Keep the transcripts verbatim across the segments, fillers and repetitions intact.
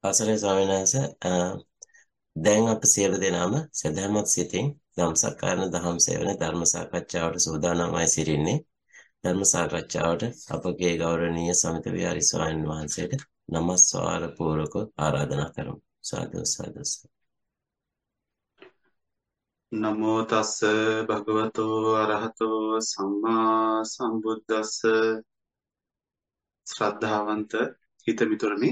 අවසරයි ස්වාමීන් වහන්සේ. අ, දැන් අප සියලු දෙනාම සදහමත් සිතින් ධම්සක්කාරණ දහම් සෙවන ධර්ම සාකච්ඡාවට සූදානම්වයි සිටින්නේ. ධර්ම සාකච්ඡාවට අපගේ ගෞරවනීය සමිත විහාරි ස්වාමීන් වහන්සේට නමස්කාර පූර්වක ආරාධනා කරමු. සාදු සාදු. නමෝ තස්ස භගවතෝ අරහතෝ සම්මා සම්බුද්දස්ස ශ්‍රද්ධාවන්ත හිතමිතුරනි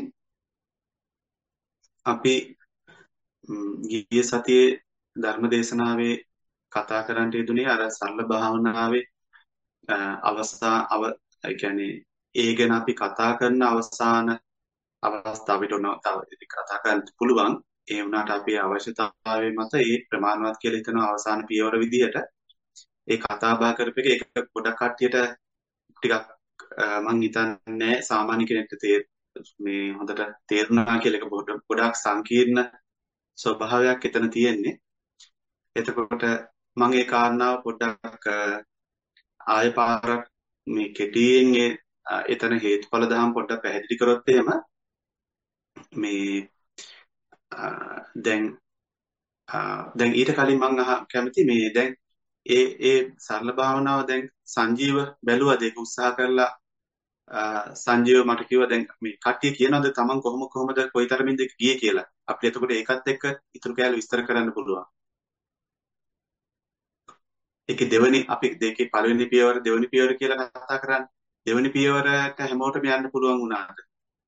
අපි ම්, ගිය සතියේ ධර්ම දේශනාවේ කතා කරන්න යෙදුනේ අර සරල භාවනාවේ අ, අවස්ථා අව ඒ කියන්නේ ඒ ගැන අපි කතා කරන අවසාන අවස්ථාවට උන තව ඉතින් කතා කරන්න පුළුවන් ඒ වුණාට අපේ අවශ්‍යතාවය මත ඒ ප්‍රමාණවත් කියලා හිතන අවසාන පියවර විදිහට ඒ කතා බහ කරපු එක ඒක ගොඩක් කට්ටියට ටිකක් අ, මං හිතන්නේ සාමාන්‍ය කෙනෙක්ට තේර මේ හොඳට තේරුණා කියලා එක පොඩ- ගොඩක් සංකීර්ණ ස්වභාවයක් එතන තියෙන්නේ. එතකොට මම ඒ කාරණාව පොඩ්ඩක් අ, ආයෙ පාරක් මේ කෙටියෙන් ඒ අ, එතන හේතුඵල දහම් පොඩ්ඩක් පැහැදිලි කරොත් එහෙම මේ අ, දැන් අ, දැන් ඊට කලින් මම අහ කැමති මේ දැන් ඒ ඒ සරල භාවනාව දැන් සංජීව බැලුවද ඒක උත්සාහ කරලා අ, සංජීව මට කිව්වා දැන් මේ කට්ටිය කියනවාද තමන් කොහොම කොහොමද කොයිතරමින්ද ගියේ කියලා. අපි එතකොට ඒකත් එක්ක ඉතුරු කෑල්ල විස්තර කරන්න පුළුවන්. ඒකේ දෙවෙනි අපි දෙකේ පළවෙනි පියවර දෙවෙනි පියවර කියලා කතා කරන්නේ. දෙවෙනි පියවරට හැමෝටම යන්න පුළුවන් වුණාද?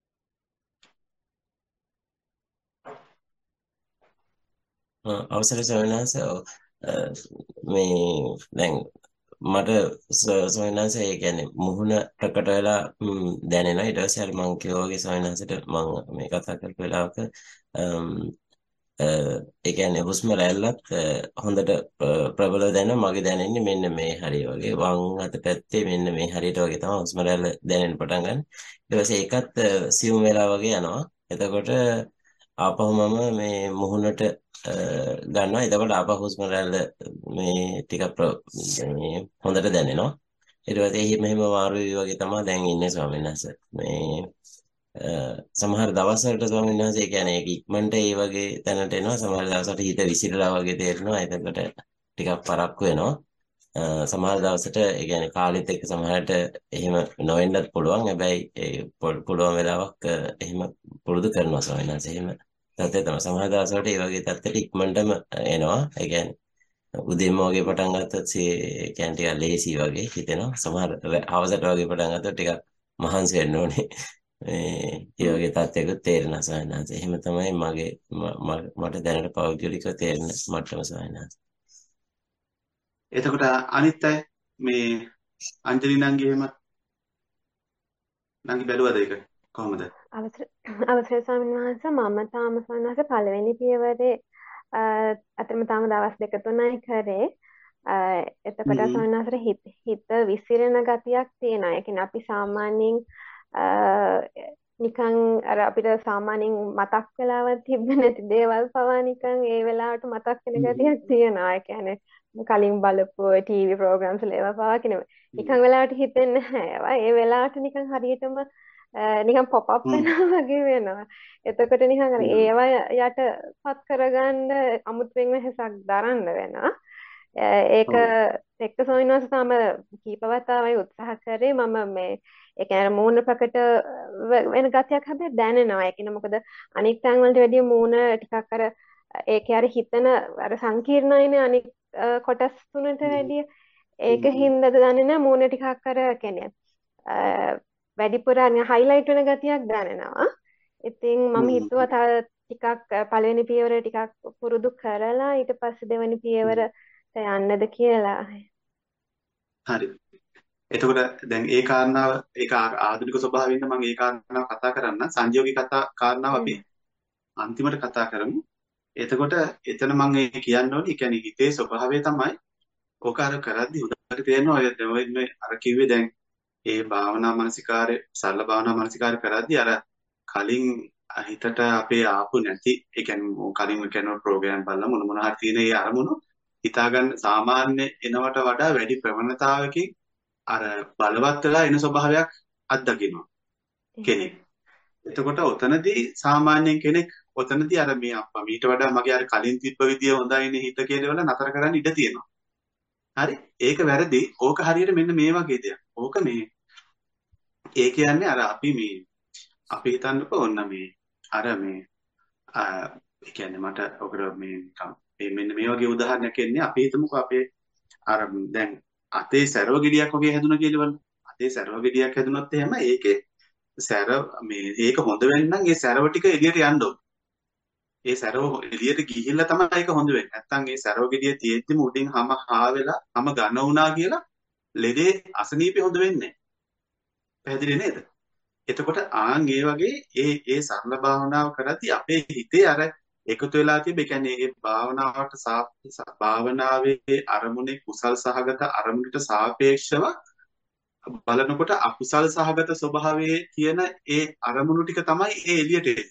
අ, අවසරයි ස්වාමීන් වහන්සේ. ඔව්. අ, මේ දැන් මට ස- ස්වාමීන් වහන්සේ ඒ කියන්නේ මුහුණ ප්‍රකට වෙලා ම්, දැනෙනවා. ඊට පස්සේ අර මං කිව්වා වගේ ස්වාමීන් වහන්සේට මම මේ කතා කරපු වෙලාවක අම්, අ, ඒ කියන්නේ හුස්ම රැල්ලත් අ, හොඳට ප්‍ර- ප්‍රබලව දැනෙනවා. මගේ දැනෙන්නේ මෙන්න මේ හරිය වගේ වම් අත පැත්තේ මෙන්න මේ හරියට වගේ තමයි හුස්ම රැල්ල දැනෙන්න පටන් ගන්න. ඊට පස්සේ ඒකත් අ, සියුම් වෙලා වගේ යනවා. එතකොට ආපහු මම මේ මුහුණට අ, ගන්නවා. එතකොට ආපහු හුස්ම රැල්ල මේ ටිකක් ප්‍ර- මේ හොඳට දැනෙනවා. ඊට පස්සේ එහෙම මෙහෙම මාරු වෙවි වගේ තමයි දැන් ඉන්නේ ස්වාමීන් වහන්සේ. මේ අ, සමහර දවස්වලට ස්වාමීන් වහන්සේ කියන්නේ ඒක ඉක්මනට ඒ වගේ තැනට එනවා. සමහර දවස්වලට හිත විසිරලා වගේ තේරෙනවා. එතකොට ටිකක් පරක්කු වෙනවා. අ, සමහර දවසට ඒ කියන්නේ කාලෙත් එක්ක සමහරට එහෙම නොවෙන්නත් පුළුවන්. හැබැයි ඒ පො- පුළුවන් වෙලාවක් අ, එහෙම පුරුදු කරනවා ස්වාමීන් වහන්සේ. එහෙම තත්ත්වය තමයි. සමහර දවස්වලට ඒ වගේ තත්ත්වෙට ඉක්මනටම එනවා. ඒ කියන්නේ උදේම වගේ පටන් ගත්තොත් ඒ කියන්නේ ටිකක් ලේසි වගේ හිතෙනවා. සමහර රැ- හවසට වගේ පටන් ගත්තොත් ටිකක් මහන්සි වෙන්න ඕනේ. මේ ඒ හ්ම්. වගේ තත්ත්වයක තේරෙනවා ස්වාමීන් වහන්සේ. එහෙම තමයි මගේ ම- ම- මට දැනට පෞද්ගලිකව තේරෙන මට්ටම ස්වාමීන් වහන්සේ. එතකොට අනිත් අය මේ අංජලි නංගි එහෙම නංගි බැලුවද ඒක කොහොමද? අවසර අවසරයි ස්වාමීන් වහන්සේ මම තාම ස්වාමීන් වහන්සේ පළවෙනි පියවරේ අ, අතරම තාම දවස් දෙක තුනයි කරේ. අ, එතකොට හ්ම්. ස්වාමීන් වහන්සේ හිත හිත විසිරෙන ගතියක් තියෙනවා. ඒ කියන්නේ අපි සාමාන්‍යයෙන් අ, නිකන් අර අපිට සාමාන්‍යයෙන් මතක් වෙලාවක් තිබ්බ නැති දේවල් පවා නිකන් ඒ වෙලාවට මතක් වෙන හ්ම්. ගතියක් තියෙනවා. ඒ කියන්නේ කලින් බලපු ටීවී ප්‍රෝග්‍රෑම්ස් වල ඒවා පවා කියන නිකන් වෙලාවට හිතෙන්නේ නැහැ. ඒවා ඒ වෙලාවට නිකන් හරියටම අ, නිකන් පොප් අප් හ්ම්. වෙනවා වගේ වෙනවා. එතකොට නිකන් අර හ්ම්. ඒවා යටපත් කරගන්න අමුතුවෙන් වෙහසක් දරන්න වෙනවා. අ, ඒක ඔව්. එක්ක සොයනවාස තම කීප වතාවයි උත්සාහ කරේ මම මේ ඒ කියන්නේ මූණ ප්‍රකට වෙ- වෙන ගතියක් හැබැයි දැනෙනවා. ඒ කියන්නේ මොකද අනික් තැන් වලට වැඩිය මූණ ටිකක් අර ඒකේ අර හිතන අර සංකීර්ණයිනේ අනික් අ, කොටස් තුනට හ්ම්. වැඩිය ඒක හ්ම්. හින්දාද දන්නේ නැහැ මූණ ටිකක් අර කියන්නේ අ, වැඩිපුර හයිලයිට් වෙන ගතියක් දැනෙනවා. ඉතින් මම හ්ම්. හිතුවා තව ටිකක් අ, පළවෙනි පියවර ටිකක් පුරුදු කරලා ඊට පස්සේ දෙවෙනි හ්ම්. පියවරට යන්නද කියලා. හරි. එතකොට දැන් ඒ කාරණාව ඒක ආ- ආධුනික ස්වභාවයෙන්ද මම ඒ කාරණාව කතා කරන්න සංජෝගී කතා කාරණාව අපි හ්ම්. අන්තිමට කතා කරමු. එතකොට එතන මම ඒ කියන්න ඕනේ ඒ කියන්නේ හිතේ ස්වභාවය තමයි ඕක අර කරද්දි උදේට තේරෙනවා ඔය දැන් මේ අර කිව්වේ දැන් ඒ භාවනා මානසිකාරය සරල භාවනා මානසිකාරය කරද්දි අර කලින් හිතට අපේ ආපු නැති ඒ කියන්නේ කලින් කරන ප්‍රෝග්‍රෑම් බලලා මොන මොන හරි තියෙන ඒ අරමුණු හිතාගන්න සාමාන්‍ය එනවට වඩා වැඩි ප්‍රවණතාවකින් අර බලවත් වෙලා එන ස්වභාවයක් අත්දකිනවා කෙනෙක්. එතකොට ඔතනදී සාමාන්‍යයෙන් කෙනෙක් ඔතනදී අර මේ අප්පා මීට වඩා මගේ අර කලින් තිබ්බ විදිය හොඳයිනේ හිත කියලා නතර කරන්න ඉඩ තියෙනවා. හරි? ඒක වැරදි. ඕක හරියට මෙන්න මේ වගේ දෙයක්. ඕක මේ ඒ කියන්නේ අර අපි මේ අපි හිතන්නකෝ ඔන්න මේ අර මේ ඒ කියන්නේ මට ඔකට මේ නිකන් මේ මෙන්න මේ වගේ උදාහරණයක් එන්නේ අපි හිතමුකෝ අපේ අර දැන් අතේ සැරව ගෙඩියක් වගේ හැදුණා කියලා බලන්න. අතේ සැරව ගෙඩියක් හැදුනොත් එහෙම ඒකේ සැර මේ ඒක හොඳ වෙන්න නම් ඒ සැරව ටික එළියට යන්න ඕනේ. ඒ සැරව එළියට ගිහිල්ලා තමයි ඒක හොඳ වෙන්නේ. නැත්තම් ඒ සැරව ගෙඩිය තියෙද්දිම උඩින් හැම හා වෙලා හැම ඝන වුණා කියලා ලෙඩේ අසනීපේ හොඳ වෙන්නේ නැහැ. පැහැදිලි නේද? එතකොට ආන් ඒ වගේ ඒ ඒ සරල භාවනාව කරද්දී අපේ හිතේ අර එකතු වෙලා තිබෙ කියන්නේ ඒ භාවනාවට සාපේක්ෂ භාවනාවේ අරමුණේ කුසල් සහගත අරමුණට සාපේක්ෂව බලනකොට අකුසල් සහගත ස්වභාවයේ තියෙන ඒ අරමුණු ටික තමයි ඒ එළියට එන්නේ.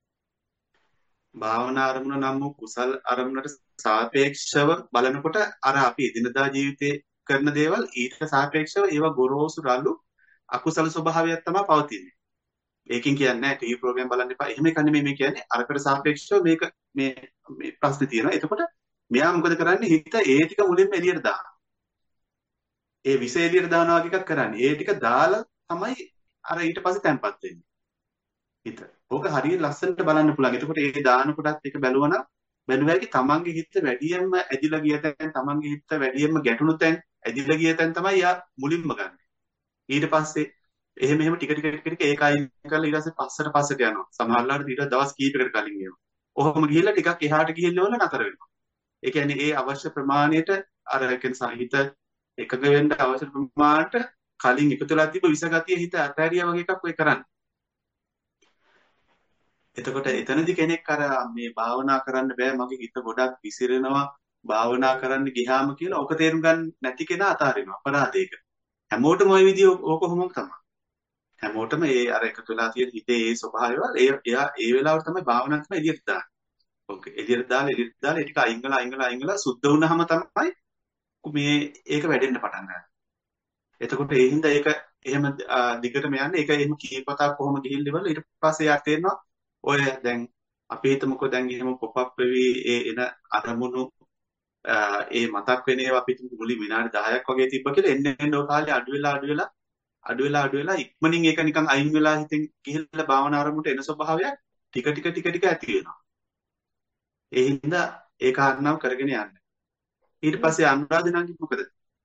භාවනා අරමුණ නම් වූ කුසල් අරමුණට සාපේක්ෂව බලනකොට අර අපි එදිනදා ජීවිතේ කරන දේවල් ඊට සාපේක්ෂව ඒවා ගොරෝසු රළු අකුසල ස්වභාවයක් තමයි පවතින්නේ. ඒකෙන් කියන්නේ නැහැ ටීවී ප්‍රෝග්‍රෑම් බලන්න එපා. එහෙම එකනේ මේ මේ කියන්නේ අරකට සාපේක්ෂව මේක මේ මේ ප්‍රශ්නේ තියෙනවා. එතකොට මෙයා මොකද කරන්නේ? හිත ඒ ටික මුලින්ම එළියට දානවා. ඒ විස එළියට දානවා වගේ එකක් කරන්නේ. ඒ ටික දාලා තමයි අර ඊට පස්සේ තැම්පත් වෙන්නේ. හිත. ඕක හරියට ලස්සනට බලන්න පුළුවන්. එතකොට ඒ දාන කොටත් එක බැලුවනම් බැලුවාගේ තමන්ගේ හිත වැඩියෙන්ම ඇදිලා ගිය තැන් තමන්ගේ හිත වැඩියෙන්ම ගැටුණු තැන් ඇදිලා ගිය තැන් තමයි යා මුලින්ම ගන්න. ඊට පස්සේ එහෙම එහෙම ටික ටික ටික ටික ඒක අයින් කරලා ඊට පස්සේ පස්සට පස්සට යනවා. සමහරවිට ඊට දවස් කීපයකට කලින් එනවා. ඔහොම ගිහිල්ලා ටිකක් එහාට ගිහිල්ලා වල නතර වෙනවා. ඒ කියන්නේ ඒ අවශ්‍ය ප්‍රමාණයට අර කියන්නේ සාහිත එකග වෙන්න අවශ්‍ය ප්‍රමාණයට කලින් එකතු වෙලා තිබ්බ විසගතිය හිත අතහැරියා වගේ එකක් ඔය කරන්නේ. එතකොට එතනදි කෙනෙක් අර මේ භාවනා කරන්න බෑ මගේ හිත ගොඩක් විසිරෙනවා භාවනා කරන්න ගියාම කියලා ඔක තේරුම් ගන්න නැති කෙනා අතාරිනවා අපරාධයක. හැමෝටම ওই විදිය ඕක කොහොමද තමයි. හැමෝටම ඒ අර එකතු වෙලා තියෙන හිතේ ඒ ස්වභාවයවල ඒ එයා ඒ වෙලාවට තමයි භාවනා කරන එළියට දාන්නේ. ඕක එළියට දාලා එළියට දාලා ඒක අයින් කළා අයින් කළා අයින් කළා සුද්ධ වුණාම තමයි මේ ඒක වැඩෙන්න පටන් ගන්නවා. එතකොට ඒ හින්දා ඒක එහෙම දිගටම යන්නේ ඒක එහෙම කීපතාවක් කොහොම ගිහිල්ලා ඉවරලා ඊට පස්සේ යාට තේරෙනවා ඔය දැන් අපි හිතමුකෝ දැන් එහෙම පොප් අප් වෙවි ඒ එන අරමුණු ඒ මතක් වෙන ඒවා අපි හිතමු මුලින් විනාඩි දහයක් වගේ තිබ්බ කියලා එන්න එන්න ඔය කාලේ අඩු වෙලා අඩු වෙලා අඩු වෙලා අඩු වෙලා ඉක්මනින් ඒක නිකන් අයින් වෙලා හිතෙන් ගිහිල්ලා භාවනා ආරමුණට එන ස්වභාවයක් ටික ටික ටික ටික ඇති වෙනවා. ඒ හින්දා ඒ කාරණාව කරගෙන යන්න. ඊට පස්සේ අනුරාධ නම් මොකද?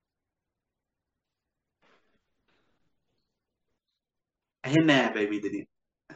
ඇහෙන්නේ නැහැ හැබැයි විදිහේ.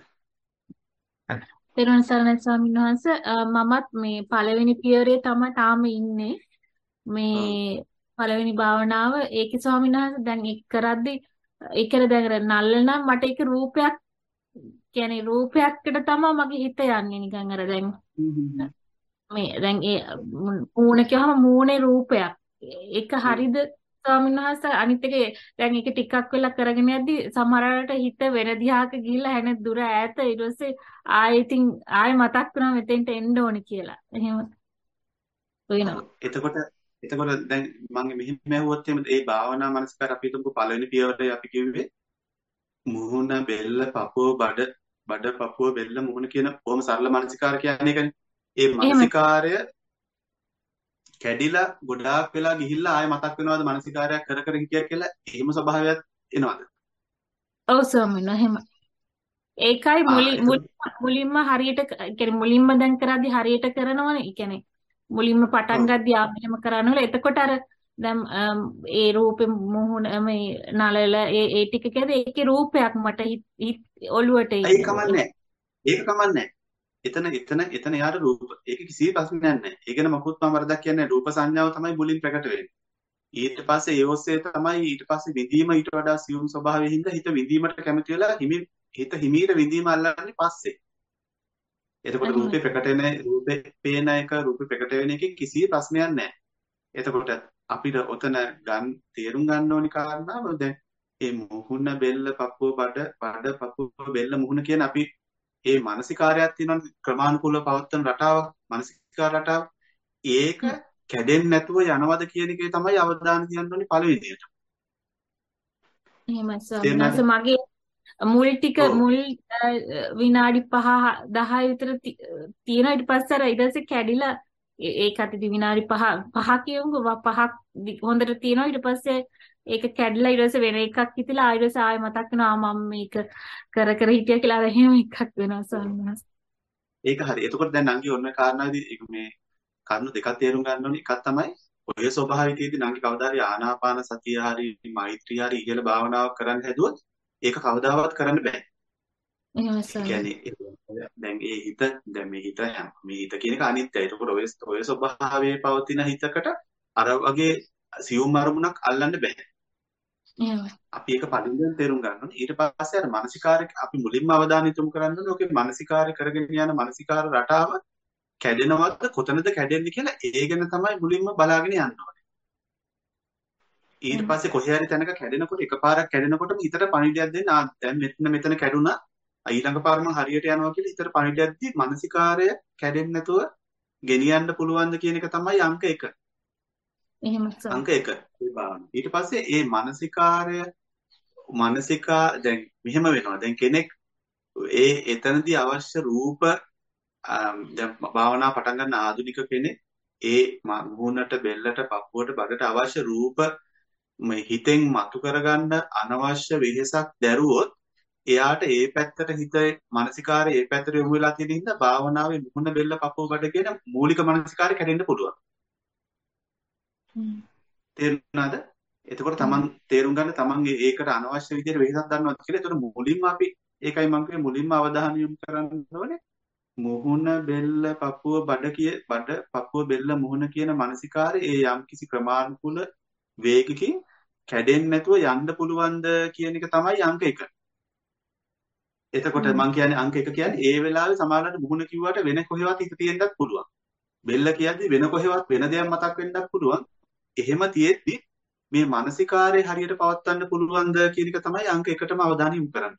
තෙරුවන් සරණයි ස්වාමීන් වහන්සේ මමත් මේ පළවෙනි පියවරේ තමයි තාම ඉන්නේ මේ පළවෙනි භාවනාව ඒකේ ස්වාමීන් වහන්සේ දැන් ඒක කරද්දි ඒකර දැන් නල්ල නම් මට ඒක රූපයක් කියන්නේ රූපයකට තමයි මගේ හිත යන්නේ නිකන් අර දැන් මේ දැන් ඒ මූණ කියවම මූණේ රූපයක් ඒක හරිද ස්වාමීන් වහන්සේ අනිත් එක දැන් ඒක ටිකක් වෙලා කරගෙන යද්දි සමහර වෙලාවට හිත වෙන දිහාක ගිහිල්ලා හැන දුර ඈත ඊට පස්සේ ආයෙ ඉතින් ආයෙ මතක් වෙනවා මෙතෙන්ට එන්න ඕනේ කියලා. එහෙම වෙනවා. එතකොට එතකොට දැන් මම මෙහෙම ඇහුවොත් එහෙම ඒ භාවනා මනස්කාර අපි හිතමු පළවෙනි පියවරේ අපි කිව්වේ මුහුණ බෙල්ල පපුව බඩ බඩ පපුව බෙල්ල මුහුණ කියන කොහොම සරල මනසිකාර කියන්නේ ඒකනේ. ඒ මනසිකාරය කැඩිලා ගොඩාක් වෙලා ගිහිල්ලා ආයෙ මතක් වෙනවද මනසිකාරයක් කර කර හිටියා කියලා එහෙම ස්වභාවයක් එනවද? ඔව් ස්වාමීන් වහන්සේ එහෙම. ඒකයි මුලින් මුලින්ම හරියට කියන්නේ මුලින්ම දැන් කරද්දි හරියට කරනවනේ. ඒ කියන්නේ මුලින්ම පටන් ගද්දි ආපෙම කරනවල එතකොට අර දැන් ඒ රූපේ මුහුණ මේ නලල ඒ ඒ ටික කියද ඒකේ රූපයක් මට ඔළුවට ඒක කමන්නේ. ඒක කමන්නේ. එතන එතන එතන යාර රූප ඒක කිසි ප්‍රශ්නයක් නැහැ. ඒ ගැන මොකුත් මම වරදක් කියන්නේ රූප සංඥාව තමයි මුලින් ප්‍රකට වෙන්නේ. ඊට පස්සේ ඒ ඔස්සේ තමයි ඊට පස්සේ විඳීම ඊට වඩා සියුම් ස්වභාවයෙන් හින්දා හිත විඳීමට කැමති වෙලා හිමි හිත හිමීට විඳීම අල්ලන්නේ පස්සේ. එතකොට රූපේ ප්‍රකට වෙන රූපේ පේන එක රූපේ ප්‍රකට වෙන එකේ කිසි ප්‍රශ්නයක් නැහැ. එතකොට අපිට ඔතන ගන්න තේරුම් ගන්න ඕනි කාරණාව දැන් මේ මුහුණ බෙල්ල පපුව බඩ බඩ පපුව බෙල්ල මුහුණ කියන අපි ඒ මානසිකාරයක් තියෙනවා ක්‍රමානුකූලව පවත්වන රටාවක් මානසිකාර රටාව ඒක කැඩෙන්නේ නැතුව යනවද කියන එකේ තමයි අවධානය තියන්න ඕනේ පළවෙනියට. එහෙමයි ස්වාමීන් වහන්සේ මගේ මුල් ටික ඔව් මුල් අ, විනාඩි පහ දහය විතර ති- තියෙනවා ඊට පස්සේ අර ඊට පස්සේ කැඩිලා ඒ- ඒක අතදී විනාඩි පහ පහ කියමුකෝ ව- පහක් දි- හොඳට තියෙනවා ඊට පස්සේ ඒක කැඩිලා ඊට පස්සේ වෙන එකක් හිතලා ඊට පස්සේ ආයෙ මතක් වෙනවා ආ මම මේක කර කර හිටියා කියලා අර එහෙම එකක් වෙනවා ස්වාමීන් වහන්සේ. ඒක හරි. එතකොට දැන් නංගි ඔන්න කාරණාවේදී ඒක මේ කරුණු දෙකක් තේරුම් ගන්න ඕනේ. එකක් තමයි ඔය ස්වභාවිකයේදී නංගි කවදා හරි ආනාපාන සතිය හරි මෛත්‍රිය හරි ඉහළ භාවනාවක් කරන්න හැදුවොත් ඒක කවදාවත් කරන්න බෑ. එහෙම ඒ ස්වාමීන් කියන්නේ දැන් ඒ හිත දැන් මේ හිත යම් මේ හිත කියන එක අනිත්‍යයි. ඒකෝර ඔය ඔය ස්වභාවයේ පවතින හිතකට අර වගේ සියුම් අරමුණක් අල්ලන්න බෑ. එහෙම. අපි ඒක පරිද්දෙන් තේරුම් ගන්න ඕනේ. ඊට පස්සේ අර මානසිකාරය අපි මුලින්ම අවධානය යොමු කරන්න ඕනේ. ඔකේ මානසිකාරය කරගෙන යන මානසිකාර රටාව කැඩෙනවද කොතනද කැඩෙන්නේ කියලා ඒ ගැන තමයි මුලින්ම බලාගෙන යන්න ඕනේ. ඊට එහෙම. පස්සේ කොහේ හරි තැනක කැඩෙනකොට එකපාරක් කැඩෙනකොටම හිතට පණිවිඩයක් දෙන්න ආ දැන් මෙතන මෙතන කැඩුනා ඊළඟ පාර මම හරියට යනවා කියලා හිතට පණිවිඩයක් දී මානසිකාරය කැඩෙන්නේ නැතුව ගෙනියන්න පුළුවන්ද කියන එක තමයි අංක එක. එහෙම ස්වාමීන්. අංක එක ඒ භාවනාව. ඊට පස්සේ ඒ මානසිකාරය මානසිකා දැන් මෙහෙම වෙනවා. දැන් කෙනෙක් ඒ එතනදී අවශ්‍ය රූප අම්, දැන් භාවනා පටන් ගන්න ආධුනික කෙනෙක් ඒ ම- මුහුණට බෙල්ලට පපුවට බඩට අවශ්‍ය රූප මේ හිතෙන් මතු කරගන්න අනවශ්‍ය වෙහෙසක් දැරුවොත් එයාට ඒ පැත්තට හිත මානසිකාරය ඒ පැත්තට යොමු වෙලා තියෙන හින්දා භාවනාවේ මුහුණ බෙල්ල පපුව බඩ කියන මූලික මානසිකාරය කැඩෙන්න පුළුවන්. හ්ම්. තේරුණාද? එතකොට හ්ම්. තමන් තේරුම් ගන්න තමන් ඒ- ඒකට අනවශ්‍ය විදිහට වෙහෙසක් ගන්නවත් කියලා. එතකොට මුලින්ම අපි ඒකයි මම කිව්වේ මුලින්ම අවධානය යොමු කරන්න ඕනේ. මුහුණ බෙල්ල පපුව බඩ කිය බඩ පපුව බෙල්ල මුහුණ කියන මානසිකාරය ඒ යම්කිසි ක්‍රමානුකූල වේගකින් කැඩෙන්නේ නැතුව යන්න පුළුවන්ද කියන එක තමයි අංක එක. එතකොට හ්ම්. මම කියන්නේ අංක එක කියන්නේ ඒ වෙලාවේ සමහරවිට මුහුණ කිව්වට වෙන කොහෙවත් හිත තියෙන්නත් පුළුවන්. බෙල්ල කියද්දි වෙන කොහෙවත් වෙන දෙයක් මතක් වෙන්නත් පුළුවන්. එහෙම තියෙද්දි මේ මානසිකාරය හරියට පවත්වන්න පුළුවන්ද කියන එක තමයි අංක එකටම අවධානය යොමු කරන්න.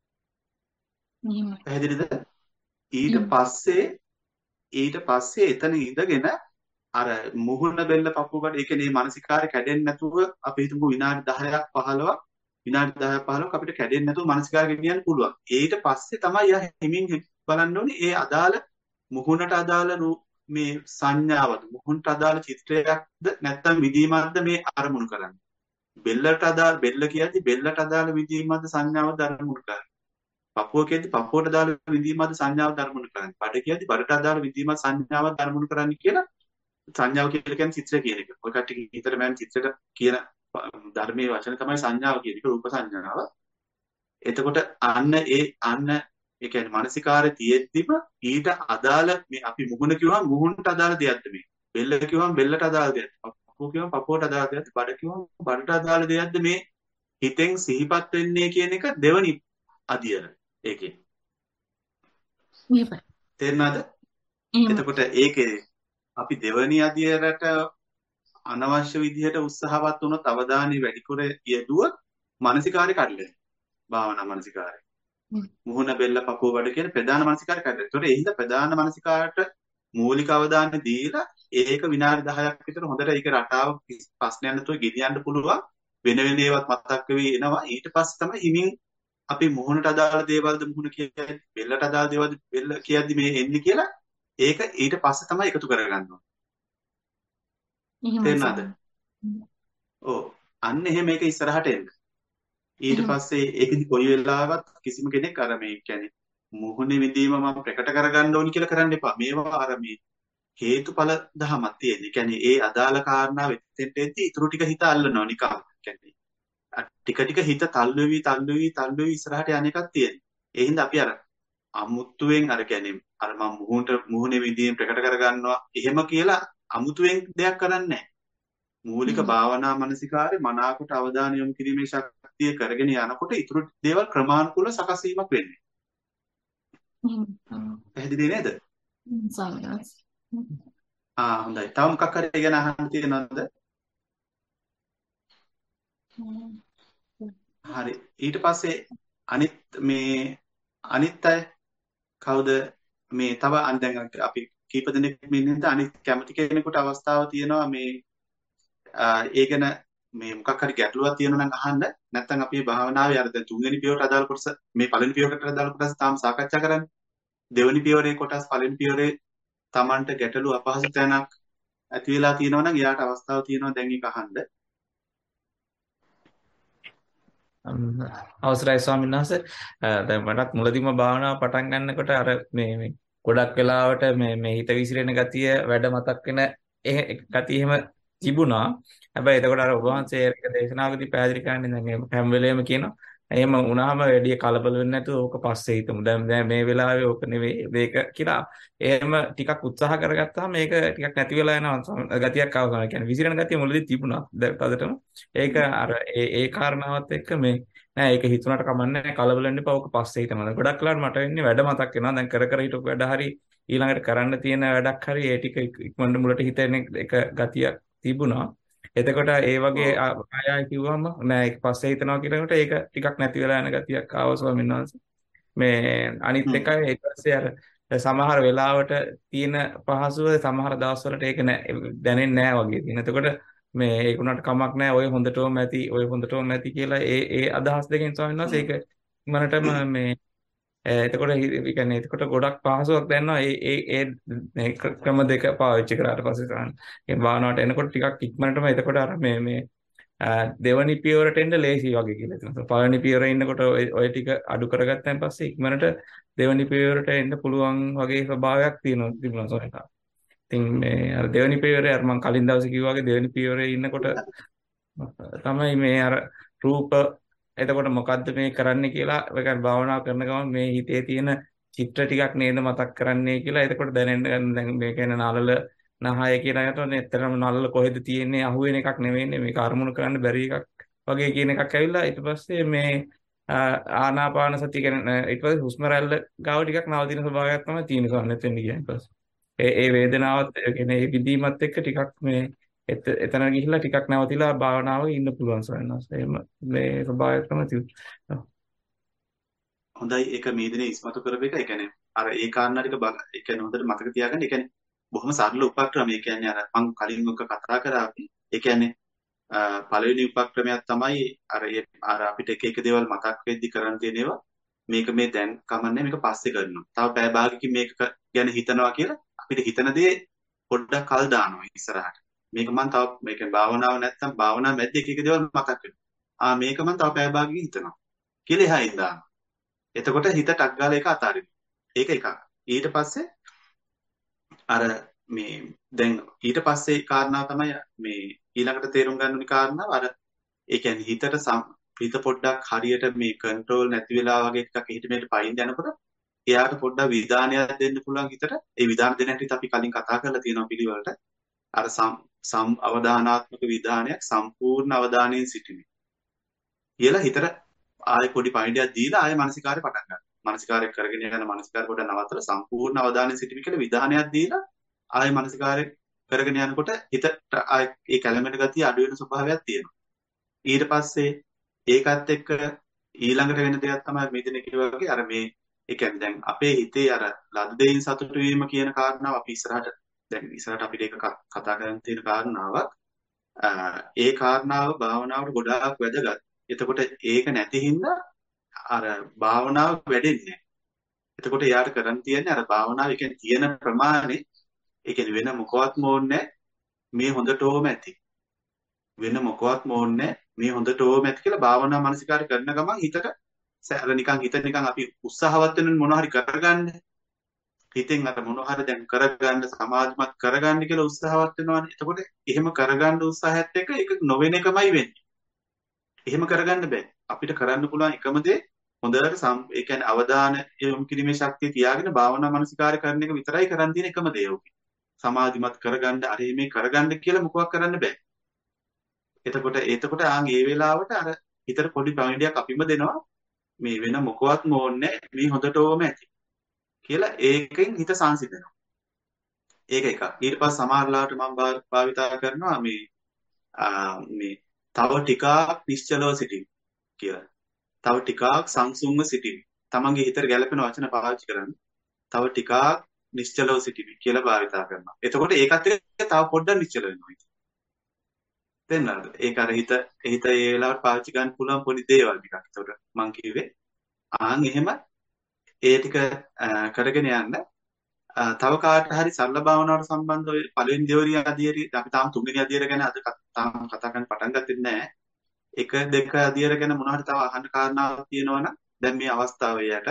එහෙම. පැහැදිලිද? ඊට හ්ම්. පස්සේ ඊට පස්සේ එතන ඉඳගෙන අර මුහුණ බෙල්ල පපුවකට ඒ කියන්නේ මානසිකාරය කැඩෙන්නේ නැතුව අපි හිතමු විනාඩි දහයක් පහළොවක් විනාඩි දහයක් පහළොවක් අපිට කැඩෙන්නේ නැතුව මානසිකාරය ගෙනියන්න පුළුවන්. ඊට පස්සේ තමයි යා හිමින් බලන්න ඕනේ ඒ අදාළ මුහුණට අදාළ රූ- මේ සංඥාවද මුහුණට අදාළ චිත්‍රයක්ද නැත්නම් විදීමක්ද මේ අරමුණු කරන්නේ. බෙල්ලට අදාළ බෙල්ල කියද්දි බෙල්ලට අදාළ විදීමක්ද සංඥාවද අරමුණු කරන්නේ. පපුව කියද්දි පපුවට අදාළ විදීමක්ද සංඥාවද අරමුණු කරන්නේ. බඩ කියද්දි බඩට අදාළ විදීමක් සංඥාවද අරමුණු කරන්නේ කියලා සංඥාව කියලා කියන්නේ චිත්‍ර කියන එක. ඔය කට්ටිය හිතට මම චිත්‍රක කියන ධර්මයේ වචන තමයි සංඥාව කියන එක රූප සංඥාව. එතකොට අන්න ඒ අන්න ඒ කියන්නේ මානසිකාරය තියෙද්දිම ඊට අදාළ මේ අපි මුහුණ කිව්වම මුහුණට අදාළ දෙයක්ද මේ. බෙල්ල කිව්වම බෙල්ලට අදාළ දෙයක්ද. පපුව කිව්වම පපුවට අදාළ දෙයක්ද. බඩ කිව්වම බඩට අදාළ දෙයක්ද මේ හිතෙන් සිහිපත් වෙන්නේ කියන එක දෙවනි අදියර. ඒකේ. එහෙමයි. තේරුණාද? එහෙම. එතකොට ඒකේ අපි දෙවනි අදියරට අනවශ්‍ය විදිහට උත්සාහවත් වුණොත් අවධානය වැඩිපුර යෙදුවොත් මානසිකාරය කඩලයි. භාවනා මානසිකාරය. හ්ම්. මුහුණ බෙල්ල පපුව බඩ කියන ප්‍රධාන මානසිකාරය කඩලයි. ඒතකොට ඒ හින්දා ප්‍රධාන මානසිකාරයට මූලික අවධානය දීලා ඒක විනාඩි දහයක් විතර හොඳට ඒක රටාව ප්‍රශ්නයක් නැතුව ගෙනියන්න පුළුවන්. වෙන වෙන ඒවත් මතක් වෙවි එනවා. ඊට පස්සේ තමයි හිමින් අපි මුහුණට අදාළ දේවල්ද මුහුණ කියද්දි බෙල්ලට අදාළ දේවල්ද බෙල්ල කියද්දි මේ එන්නේ කියලා ඒක ඊට පස්සේ තමයි එකතු කරගන්නවා. එහෙමයි තේරුණාද? ස්වාමීන්. හ්ම්. ඔව්. අන්න එහෙම මේක ඉස්සරහට එන්න. ඊට එහෙම. පස්සේ ඒකෙදි කොයි වෙලාවවත් කිසිම කෙනෙක් අර මේ කියන්නේ මුහුණේ විදීම මම ප්‍රකට කරගන්න ඕනි කියලා කරන්න එපා. මේවා අර මේ හේතුඵල දහමක් තියෙන. ඒ කියන්නේ ඒ අදාළ කාරණාව එතෙන්ට එද්දි ඊටු ටික හිත අල්ලනවා නිකම්. කියන්නේ අ- ටික ටික හිත තල්ලු වෙවි තල්ලු වෙවි තල්ලු වෙවි ඉස්සරහට යන එකක් තියෙනවා. ඒ හින්දා අපි අර අමුතුවෙන් අර කියන්නේ අර මම මුහුණට මුහුණේ විදීම ප්‍රකට කරගන්නවා එහෙම කියලා අමුතුවෙන් දෙයක් කරන්නේ නැහැ. මූලික එහෙම. භාවනා මානසිකාරේ මනාකොට අවධානය යොමු කිරීමේ ශක්තිය කරගෙන යනකොට ඊටු දේවල් ක්‍රමානුකූලව සකස් වීමක් වෙන්නේ. එහෙම. හ්ම්. පැහැදිලි නේද? හ්ම්. ස්වාමීන් වහන්සේ. හ්ම්. ආ හොඳයි. තව මොකක් හරි ගැන අහන්න තියෙනවද? හ්ම්. හරි. ඊට පස්සේ අනිත් මේ අනිත් අය කවුද මේ තව අන් දැන් අපි කීප දෙනෙක් ඉන්නේ අනිත් කැමති කෙනෙකුට අවස්ථාව තියෙනවා මේ ආ, ඒ ගැන මේ මොකක් හරි ගැටලුවක් තියෙනවා නම් අහන්න. නැත්නම් අපි භාවනාවේ අර දැන් තුන්වෙනි පියවරට අදාළ කොටස මේ පළවෙනි පියවරට අදාළ කොටස තාම සාකච්ඡා කරන්නේ. දෙවෙනි පියවරේ කොටස් පළවෙනි පියවරේ Tamanට ගැටලු අපහසු තැනක් ඇති වෙලා තියෙනවා නම් එයාට අවස්ථාව තියෙනවා දැන් ඒක අහන්න. අම්, අවසරයි ස්වාමීන් වහන්සේ. අ, දැන් මටත් මුලදීම භාවනාව පටන් ගන්නකොට අර මේ මේ ගොඩක් වෙලාවට මේ මේ හිත විසිරෙන ගතිය වැඩ මතක් වෙන ඒ ගතිය එහෙම තිබුණා. හැබැයි එතකොට අර ඔබ වහන්සේ ඒක දේශනාවකදී පැහැදිලි කරන්නේ දැන් එහෙම හැම වෙලේම කියනවා. එහෙම වුණාම වැඩි කලබල වෙන්නේ නැතුව ඕක පස්සේ හිතමු. දැන් දැන් මේ වෙලාවේ ඕක නෙවෙයි මේක කියලා. එහෙම ටිකක් උත්සාහ කරගත්තාම මේක ටිකක් නැති වෙලා යනවා. සම- ගතියක් ආවා. ඒ කියන්නේ විසිරෙන ගතිය මුලදී තිබුණා. දැන් පදටම ඒක අර ඒ ඒ කාරණාවත් එක්ක මේ නෑ ඒක හිතුණාට කමන්නේ නෑ කලබල වෙන්න එපා. ඕක පස්සේ හිතමු. දැන් ගොඩක් වෙලාවට මට වෙන්නේ වැඩ මතක් වෙනවා. දැන් කර කර හිටපු වැඩ හරි ඊළඟට කරන්න තියෙන වැඩක් හරි ඒ ටික ඉක්- ඉක්මනට මුලට හිතෙන එක ගතියක් තිබුණා. එතකොට ඒ වගේ ඔව්. ආ- ආය ආය කිව්වම නෑ ඒක පස්සේ හිතනවා කියනකොට ඒක ටිකක් නැති වෙලා යන ගතියක් ආවා ස්වාමීන් වහන්සේ. මේ අනිත් හ්ම්. එකයි ඊට පස්සේ අර සමහර වෙලාවට තියෙන පහසුව සමහර දවස්වලට ඒක නෑ දැනෙන්නේ නෑ වගේ තියෙන. එතකොට මේ ඒක උනට කමක් නෑ ඔය හොඳටම ඇති ඔය හොඳටම ඇති කියලා ඒ ඒ අදහස් දෙකෙන් ස්වාමීන් වහන්සේ හ්ම්. ඒක මනටම මේ ඒ එතකොට හි- ඒ කියන්නේ එතකොට ගොඩක් පහසුවක් දැනෙනවා ඒ ඒ ඒ මේ ක්‍ර- ක්‍රම දෙක පාවිච්චි කරාට පස්සේ තමයි. ඒ භාවනාවට එනකොට ටිකක් ඉක්මනටම එතකොට අර මේ මේ ආ, දෙවනි පියවරට එන්න ලේසි වගේ කියලා හිතනවා. පළවෙනි පියවරේ ඉන්නකොට ඔය ඔය ටික අඩු කරගත්තන් පස්සේ ඉක්මනට දෙවනි පියවරට එන්න පුළුවන් වගේ ස්වභාවයක් තියෙනවා තිබුණා සොයනවා. ඉතින් මේ අර දෙවනි පියවරේ අර මම කලින් දවසේ කිව්වා වගේ දෙවනි පියවරේ ඉන්නකොට තමයි මේ අර රූප එතකොට මොකද්ද මේ කරන්නේ කියලා ඒ කියන්නේ භාවනා කරන ගමන් මේ හිතේ තියෙන චිත්‍ර ටිකක් නේද මතක් කරන්නේ කියලා එතකොට දැනෙන්න ගන්න දැන් මේ කියන්නේ නලල නහය කියන එකට ඇත්තටම නලල කොහෙද තියෙන්නේ අහුවෙන එකක් නෙවෙන්නේ මේක අරමුණු කරන්න බැරි එකක් වගේ කියන එකක් ඇවිල්ලා ඊට පස්සේ මේ ආ, ආනාපාන සතිය කියන්නේ ඊට පස්සේ හුස්ම රැල්ල ගාව ටිකක් නවතින ස්වභාවයක් තමයි තියෙන සම්නෙත් වෙන්නේ කියන්නේ ඊට පස්සේ ඒ ඒ වේදනාවත් ඒ කියන්නේ ඒ විදීමත් එක්ක ටිකක් මේ එත- එතන ගිහිල්ලා ටිකක් නැවතිලා භාවනාවේ ඉන්න පුළුවන් සයනස්. එහෙම මේ ස්වභාවයක් තමයි තියෙන්නේ. හොඳයි ඒක මේ දිනේ ඉස්මතු කරපු එක. ඒ කියන්නේ අර ඒ කාරණා ටික බල ඒ කියන්නේ හොඳට මතක තියාගන්න. ඒ කියන්නේ බොහොම සරල උපක්‍රම. ඒ කියන්නේ අර මම කලින් ඔක කතා කරා අපි. ඒ කියන්නේ අ, පළවෙනි උපක්‍රමයක් තමයි අර ඒ අර අපිට එක එක දේවල් මතක් වෙද්දි කරන්න තියෙන ඒවා මේක මේ දැන් කමන්නේ මේක පස්සේ කරනවා. තව පැය භාගකින් මේක ක- ගැන හිතනවා කියලා අපිට හිතන දේ පොඩ්ඩක් කල් දානවා ඉස්සරහට. මේක මම තව මේ කියන්නේ භාවනාව නැත්තම් භාවනාව මැද්දේ එක එක දේවල් මතක් වෙනවා. ආ මේක මම තව පැය භාගකින් හිතනවා කියලා එහායින් දානවා. එතකොට හිත ටක් ගාලා ඒක අතාරිනවා. ඒක එකක්. ඊට පස්සේ අර මේ දැන් ඊට පස්සේ කාරණාව තමයි මේ ඊළඟට තේරුම් ගන්න ඕනි කාරණාව අර ඒ කියන්නේ හිතට සම්- හිත පොඩ්ඩක් හරියට මේ කන්ට්‍රෝල් නැති වෙලා වගේ එකක් හිත මෙහෙට පයින් යනකොට එයාට පොඩ්ඩක් විධානයක් දෙන්න පුළුවන් හිතට. ඒ විධාන දෙන හැටිත් අපි කලින් කතා කරලා තියෙනවා පිළිවෙලට. අර සම් සම් අවධානාත්මක විධානයක් සම්පූර්ණ අවධානයෙන් සිටින. කියලා හිතට ආයෙ පොඩි පණිඩයක් දීලා ආයෙ මානසිකාරය පටන් ගන්නවා. මානසිකාරය කරගෙන යන මානසිකාරය පොඩ්ඩක් නවත්තලා සම්පූර්ණ අවධානයෙන් සිටින කියලා විධානයක් දීලා ආයෙ මානසිකාරය කරගෙන යනකොට හිතට ආයෙ ඒ කැළඹෙන ගතිය අඩු වෙන ස්වභාවයක් තියෙනවා. ඊට පස්සේ ඒකත් එක්ක ඊළඟට වෙන දෙයක් තමයි මේ දින කිව්වා වගේ අර මේ ඒ කියන්නේ දැන් අපේ හිතේ අර ලද දෙයින් සතුටු වීම කියන කාරණාව අපි ඉස්සරහට දැන් ඉස්සරහට අපිට ඒක ක- කතා කරන්න තියෙන කාරණාවක්. අ, ඒ කාරණාව භාවනාවට ගොඩාක් වැදගත්. එතකොට ඒක නැති හින්දා අර භාවනාව වැඩෙන්නේ නැහැ. එතකොට යාට කරන්න තියෙන්නේ අර භාවනාව ඒ කියන්නේ තියෙන ප්‍රමාණය ඒ කියන්නේ වෙන මොකවත් ඕනේ මේ හොඳටම ඇති. වෙන මොකවත් ඕනේ මේ හොඳටම ඇති කියලා භාවනා මානසිකාරය කරන ගමන් හිතට සැර නිකන් හිත නිකන් අපි උත්සාහවත් වෙන මොනවා හරි කරගන්න. හිතෙන් අර මොනවා හරි දැන් කරගන්න සමාධිමත් කරගන්න කියලා උත්සාහවත් වෙනවානේ. එතකොට එහෙම කරගන්න උත්සාහයත් එක්ක ඒක නොවෙන එකමයි වෙන්නේ. එහෙම කරගන්න බෑ. අපිට කරන්න පුළුවන් එකම දේ හොඳට සම් ඒ කියන්නේ අවධාන යොමු කිරීමේ ශක්තිය තියාගෙන භාවනා මානසිකාරය කරන එක විතරයි කරන් තියෙන එකම දේ ඔකේ. සමාධිමත් කරගන්න අර මේ කරගන්න කියලා මොකක් කරන්න බෑ. එතකොට එතකොට ආන් ඒ වෙලාවට අර හිතට පොඩි පණිඩියක් අපිම දෙනවා මේ වෙන මොකවත් ඕනේ මේ හොඳටම ඇති කියලා ඒකෙන් හිත සංසිඳනවා. ඒක එකක්. ඊට පස්සේ සමහරලාට මම භා- භාවිතා කරනවා මේ ආ, මේ තව ටිකක් නිශ්චලව සිටින් කියලා. තව ටිකක් සංසුන්ව සිටින්. තමන්ගේ හිතට ගැළපෙන වචන පාවිච්චි කරන්න. තව ටිකක් නිශ්චලව සිටින් කියලා භාවිතා කරනවා. එතකොට ඒකත් එක්ක තව පොඩ්ඩක් නිශ්චල වෙනවා. තේරෙනවද? ඒක අර හිත හිත ඒ වෙලාවට පාවිච්චි ගන්න පුළුවන් පොඩි දේවල් ටිකක්. ඒතකොට මං කිව්වේ ආන් එහෙම ඒ ටික කරගෙන යන්න. තව කාට හරි සරල භාවනාවට සම්බන්ධ ඔය පළවෙනි දෙවරිය අධියරි අපි තාම තුන්වෙනි අධියර ගැන අද තාම කතා කරන්න පටන් ගත්තේ නැහැ. එක දෙක අධියර ගැන මොනවද තව අහන්න කාරණාවක් තියෙනවනම් දැන් මේ අවස්ථාවේ යට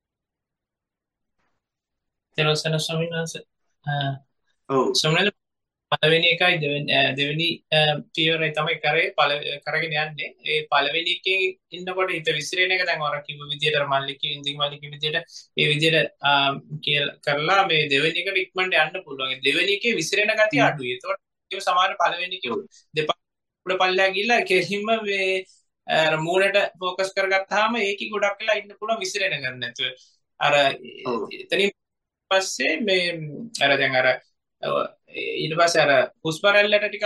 තෙරොසන ස්වාමීන් වහන්සේ ඔව් ස්වාමීන් පළවෙනි එකයි දෙවෙනි දෙවෙනි පියවරයි තමයි කරේ කරගෙන යන්නේ. ඒ පළවෙනි එකේ ඉන්නකොට හිත විසිරෙන එක දැන් අර කිව්ව විදියට මල්ලික ඉන්දික මල්ලික විදියට ඒ විදියට කියලා කරලා මේ දෙවෙනි එකට ඉක්මනට යන්න පුළුවන්. දෙවෙනි එකේ විසිරෙන ගතිය අඩුයි. ඒතකොට ඒක සමාන පළවෙනි එකේ දෙපා උඩ පල්ලෙහා ගිහිල්ලා කෙලින්ම මේ අර මූණට ફોකස් කරගත්තාම ඒකේ ගොඩක් වෙලා ඉන්න පුළුවන් විසිරෙන ගන්න නැතුව. අර එතනින් පස්සේ මේ අර දැන් අර ඊට පස්සේ අර හුස්ම රැල්ලට ටිකක්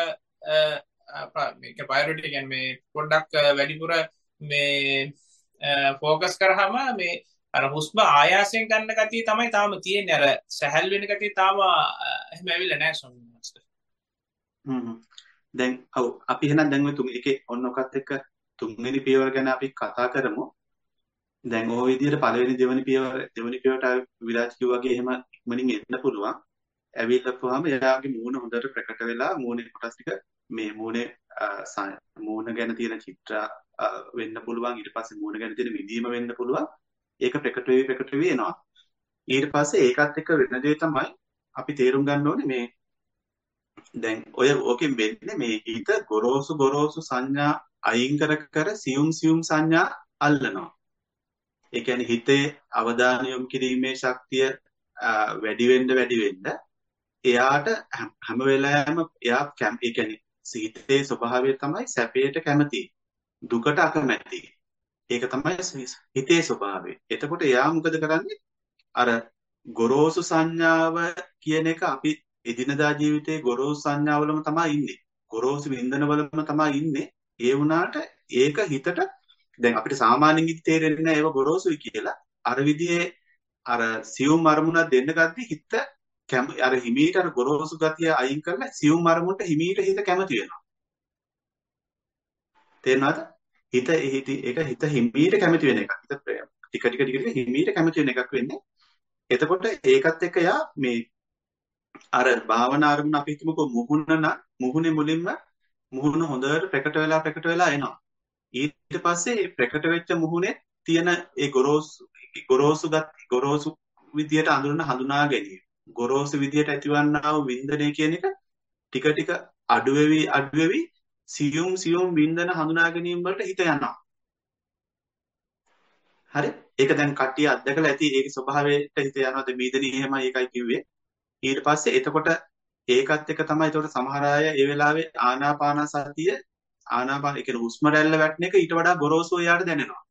මේක ප්‍රයොරිටි කියන්නේ මේ පොඩ්ඩක් වැඩිපුර මේ ફોකස් කරාම මේ අර හුස්ම ආයාසයෙන් ගන්න ගතිය තමයි තාම තියෙන්නේ. අර සැහැල් වෙන ගතිය තාම එහෙම ඇවිල්ලා නැහැ ස්වාමීන් වහන්සේ. හ්ම් දැන් ඔව් අපි එහෙනම් දැන් ඔය තුන් එකේ ඔන්න ඔකත් එක්ක තුන්වෙනි පියවර ගැන අපි කතා කරමු. දැන් ওই විදිහට පළවෙනි දෙවෙනි පියවර දෙවෙනි පියවරට විලාස් කිව්වාගේ එහෙම ඉක්මනින් එන්න පුළුවන්. ඇවිල්ලාපුවාම එයාගේ මූණ හොඳට ප්‍රකට වෙලා මූණේ කොටස් ටික මේ මූණේ මූණ ගැන තියෙන චිත්‍ර වෙන්න පුළුවන්. ඊට පස්සේ මූණ ගැන තියෙන විදීම වෙන්න පුළුවන්. ඒක ප්‍රකට වෙවි ප්‍රකට වෙවි එනවා. ඊට පස්සේ ඒකත් එක්ක වෙන දේ තමයි අපි තේරුම් ගන්න ඕනේ මේ දැන් ඔය ඕකෙන් වෙන්නේ මේ හිත ගොරෝසු ගොරෝසු සංඥා අයින් කර කර සියුම් සියුම් සංඥා අල්ලනවා. ඒ කියන්නේ හිතේ අවධානය යොමු කිරීමේ ශක්තිය වැඩි වෙන්න වැඩි වෙන්න එයාට හැම වෙලාවෙම එයා ඒ කියන්නේ හිතේ ස්වභාවය තමයි සැපයට කැමති දුකට අකමැති. ඒක තමයි හිතේ ස්වභාවය. එතකොට එයා මොකද කරන්නේ? අර ගොරෝසු සංඥාව කියන එක අපි එදිනදා ජීවිතේ ගොරෝසු සංඥාවලම තමයි ඉන්නේ. ගොරෝසු වින්දනවලම තමයි ඉන්නේ. ඒ වුණාට ඒක හිතට දැන් අපිට සාමාන්‍යයෙන් ඉති තේරෙන්නේ නැහැ ඒව ගොරෝසුයි කියලා. අර විදිහේ අර සියුම් අරමුණක් දෙන්න ගත්තී හිත අර හිමීට අර ගොරෝසු ගතිය අයින් කරලා සියුම් අරමුණට හිමීට හිත කැමති වෙනවා. තේරෙනවද? හිත හිත ඒක හිත හිමීට කැමති වෙන එකක්. හිත ටික ටික ටික ටික හිමීට කැමති වෙන එකක් වෙන්නේ. එතකොට ඒකත් එක්ක යා මේ අර භාවනා අරමුණ අපි හිතමුකෝ මුහුණ නම් මුහුණේ මුලින්ම මුහුණ හොඳට ප්‍රකට වෙලා ප්‍රකට වෙලා එනවා. ඊට පස්සේ ප්‍රකට වෙච්ච මුහුණේ තියෙන ඒ ගොරෝසු ගොරෝසු ගති ගොරෝසු විදියට අඳුරන හඳුනා ගැනීම. ගොරෝසු විදියට ඇතිවන්නා වූ වින්දනය කියන එක ටික ටික අඩු වෙවි අඩු වෙවි සියුම් සියුම් වින්දන හඳුනා ගැනීම වලට හිත යනවා. හරි? ඒක දැන් කට්ටිය අත්දකලා ඇති ඒකේ ස්වභාවයට හිත යනවාද මීදනී එහෙමයි ඒකයි කිව්වේ. ඊට පස්සේ එතකොට ඒකත් එක තමයි එතකොට සමහර අය ඒ වෙලාවේ ආනාපාන සතිය ආනාපාන ඒ කියන්නේ හුස්ම රැල්ල වැටෙන එක ඊට වඩා ගොරෝසු එයාට දැනෙනවා.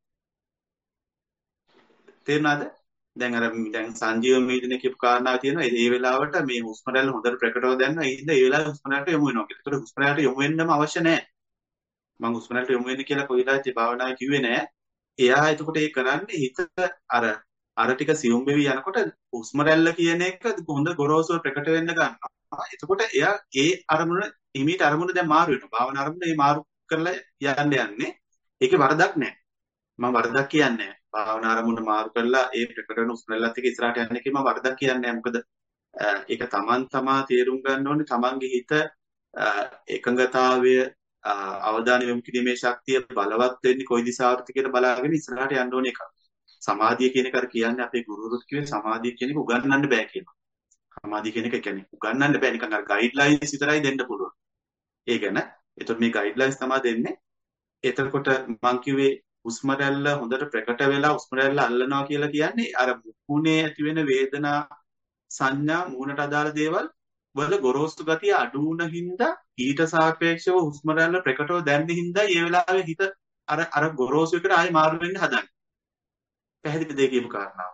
තේරුණාද? දැන් අර දැන් සංජීව මීදන කියපු කාරණාව තියෙනවා. ඒ වෙලාවට මේ හුස්ම රැල්ල හොඳට ප්‍රකටව දැනනවා. ඒ හින්දා ඒ වෙලාවේ හුස්ම රැල්ලට යොමු වෙනවා කියලා. ඒතකොට හුස්ම රැල්ලට යොමු වෙන්නම අවශ්‍ය නැහැ. මම හුස්ම රැල්ලට යොමු වෙන්න කියලා කොයිලාත් භාවනාවේ කිව්වේ නැහැ. එයා එතකොට ඒ කරන්නේ හිත අර අර ටික සියුම් වෙවි යනකොට හුස්ම රැල්ල කියන එක හොඳ ගොරෝසුව ප්‍රකට වෙන්න ගන්නවා. එතකොට එයා ඒ අරමුණ හිමීට අරමුණ දැන් මාරු වෙනවා. භාවනා අරමුණ ඒ මාරු කරලා යන්න යන්නේ. ඒකේ වරදක් නැහැ. මම වරදක් කියන්නේ නැහැ. භාවනා අරමුණ මාරු කරලා ඒ ප්‍රකට වෙන හුස්ම රැල්ලත් එක්ක ඉස්සරහට යන්න එකේ මම වරදක් කියන්නේ නැහැ. මොකද ඒක තමන් තමා තේරුම් ගන්න ඕනේ. තමන්ගේ හිත එකඟතාවය අවධානය යොමු කිරීමේ ශක්තිය බලවත් වෙන්නේ කොයි දිශාවටද කියලා බලාගෙන ඉස්සරහට යන්න ඕනේ එකක්. සමාධිය කියන එක අර කියන්නේ අපේ ගුරුවරුත් කිව්වේ සමාධිය කියන එක උගන්වන්න බෑ කියනවා. සමාධිය කියන එක කියන්නේ උගන්වන්න බෑ නිකන් අර ගයිඩ්ලයින්ස් විතරයි දෙන්න පුළුවන්. ඒ ගැන එතකොට මේ ගයිඩ්ලයින්ස් තමයි දෙන්නේ. එතකොට මම කිව්වේ හුස්ම රැල්ල හොඳට ප්‍රකට වෙලා හුස්ම රැල්ල අල්ලනවා කියලා කියන්නේ අර මුහුණේ ඇති වෙන වේදනා සංඥා මුහුණට අදාළ දේවල් වල ගොරෝසු ගතිය අඩු වුණ හින්දා ඊට සාපේක්ෂව හුස්ම රැල්ල ප්‍රකටව දැනෙන හින්දා මේ වෙලාවේ හිත අර අර ගොරෝසු එකට ආයෙ මාරු වෙන්න හදන්නේ. පැහැදිලිද දෙය කියපු කාරණාව?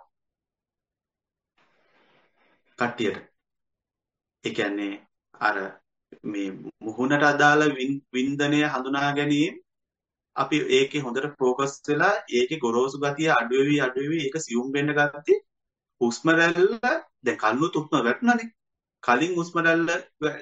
කට්ටියට. ඒ කියන්නේ අර මේ මුහුණට අදාළ වින්දනය හඳුනා ගැනීම අපි ඒකේ හොඳට ફોකස් වෙලා ඒකේ ගොරෝසු ගතිය අඩු වෙවි අඩු වෙවි ඒක සියුම් වෙන්න ගත්තේ හුස්ම රැල්ල දැන් කල්නුත් හුස්ම වැටුණානේ. කලින් හුස්ම රැල්ල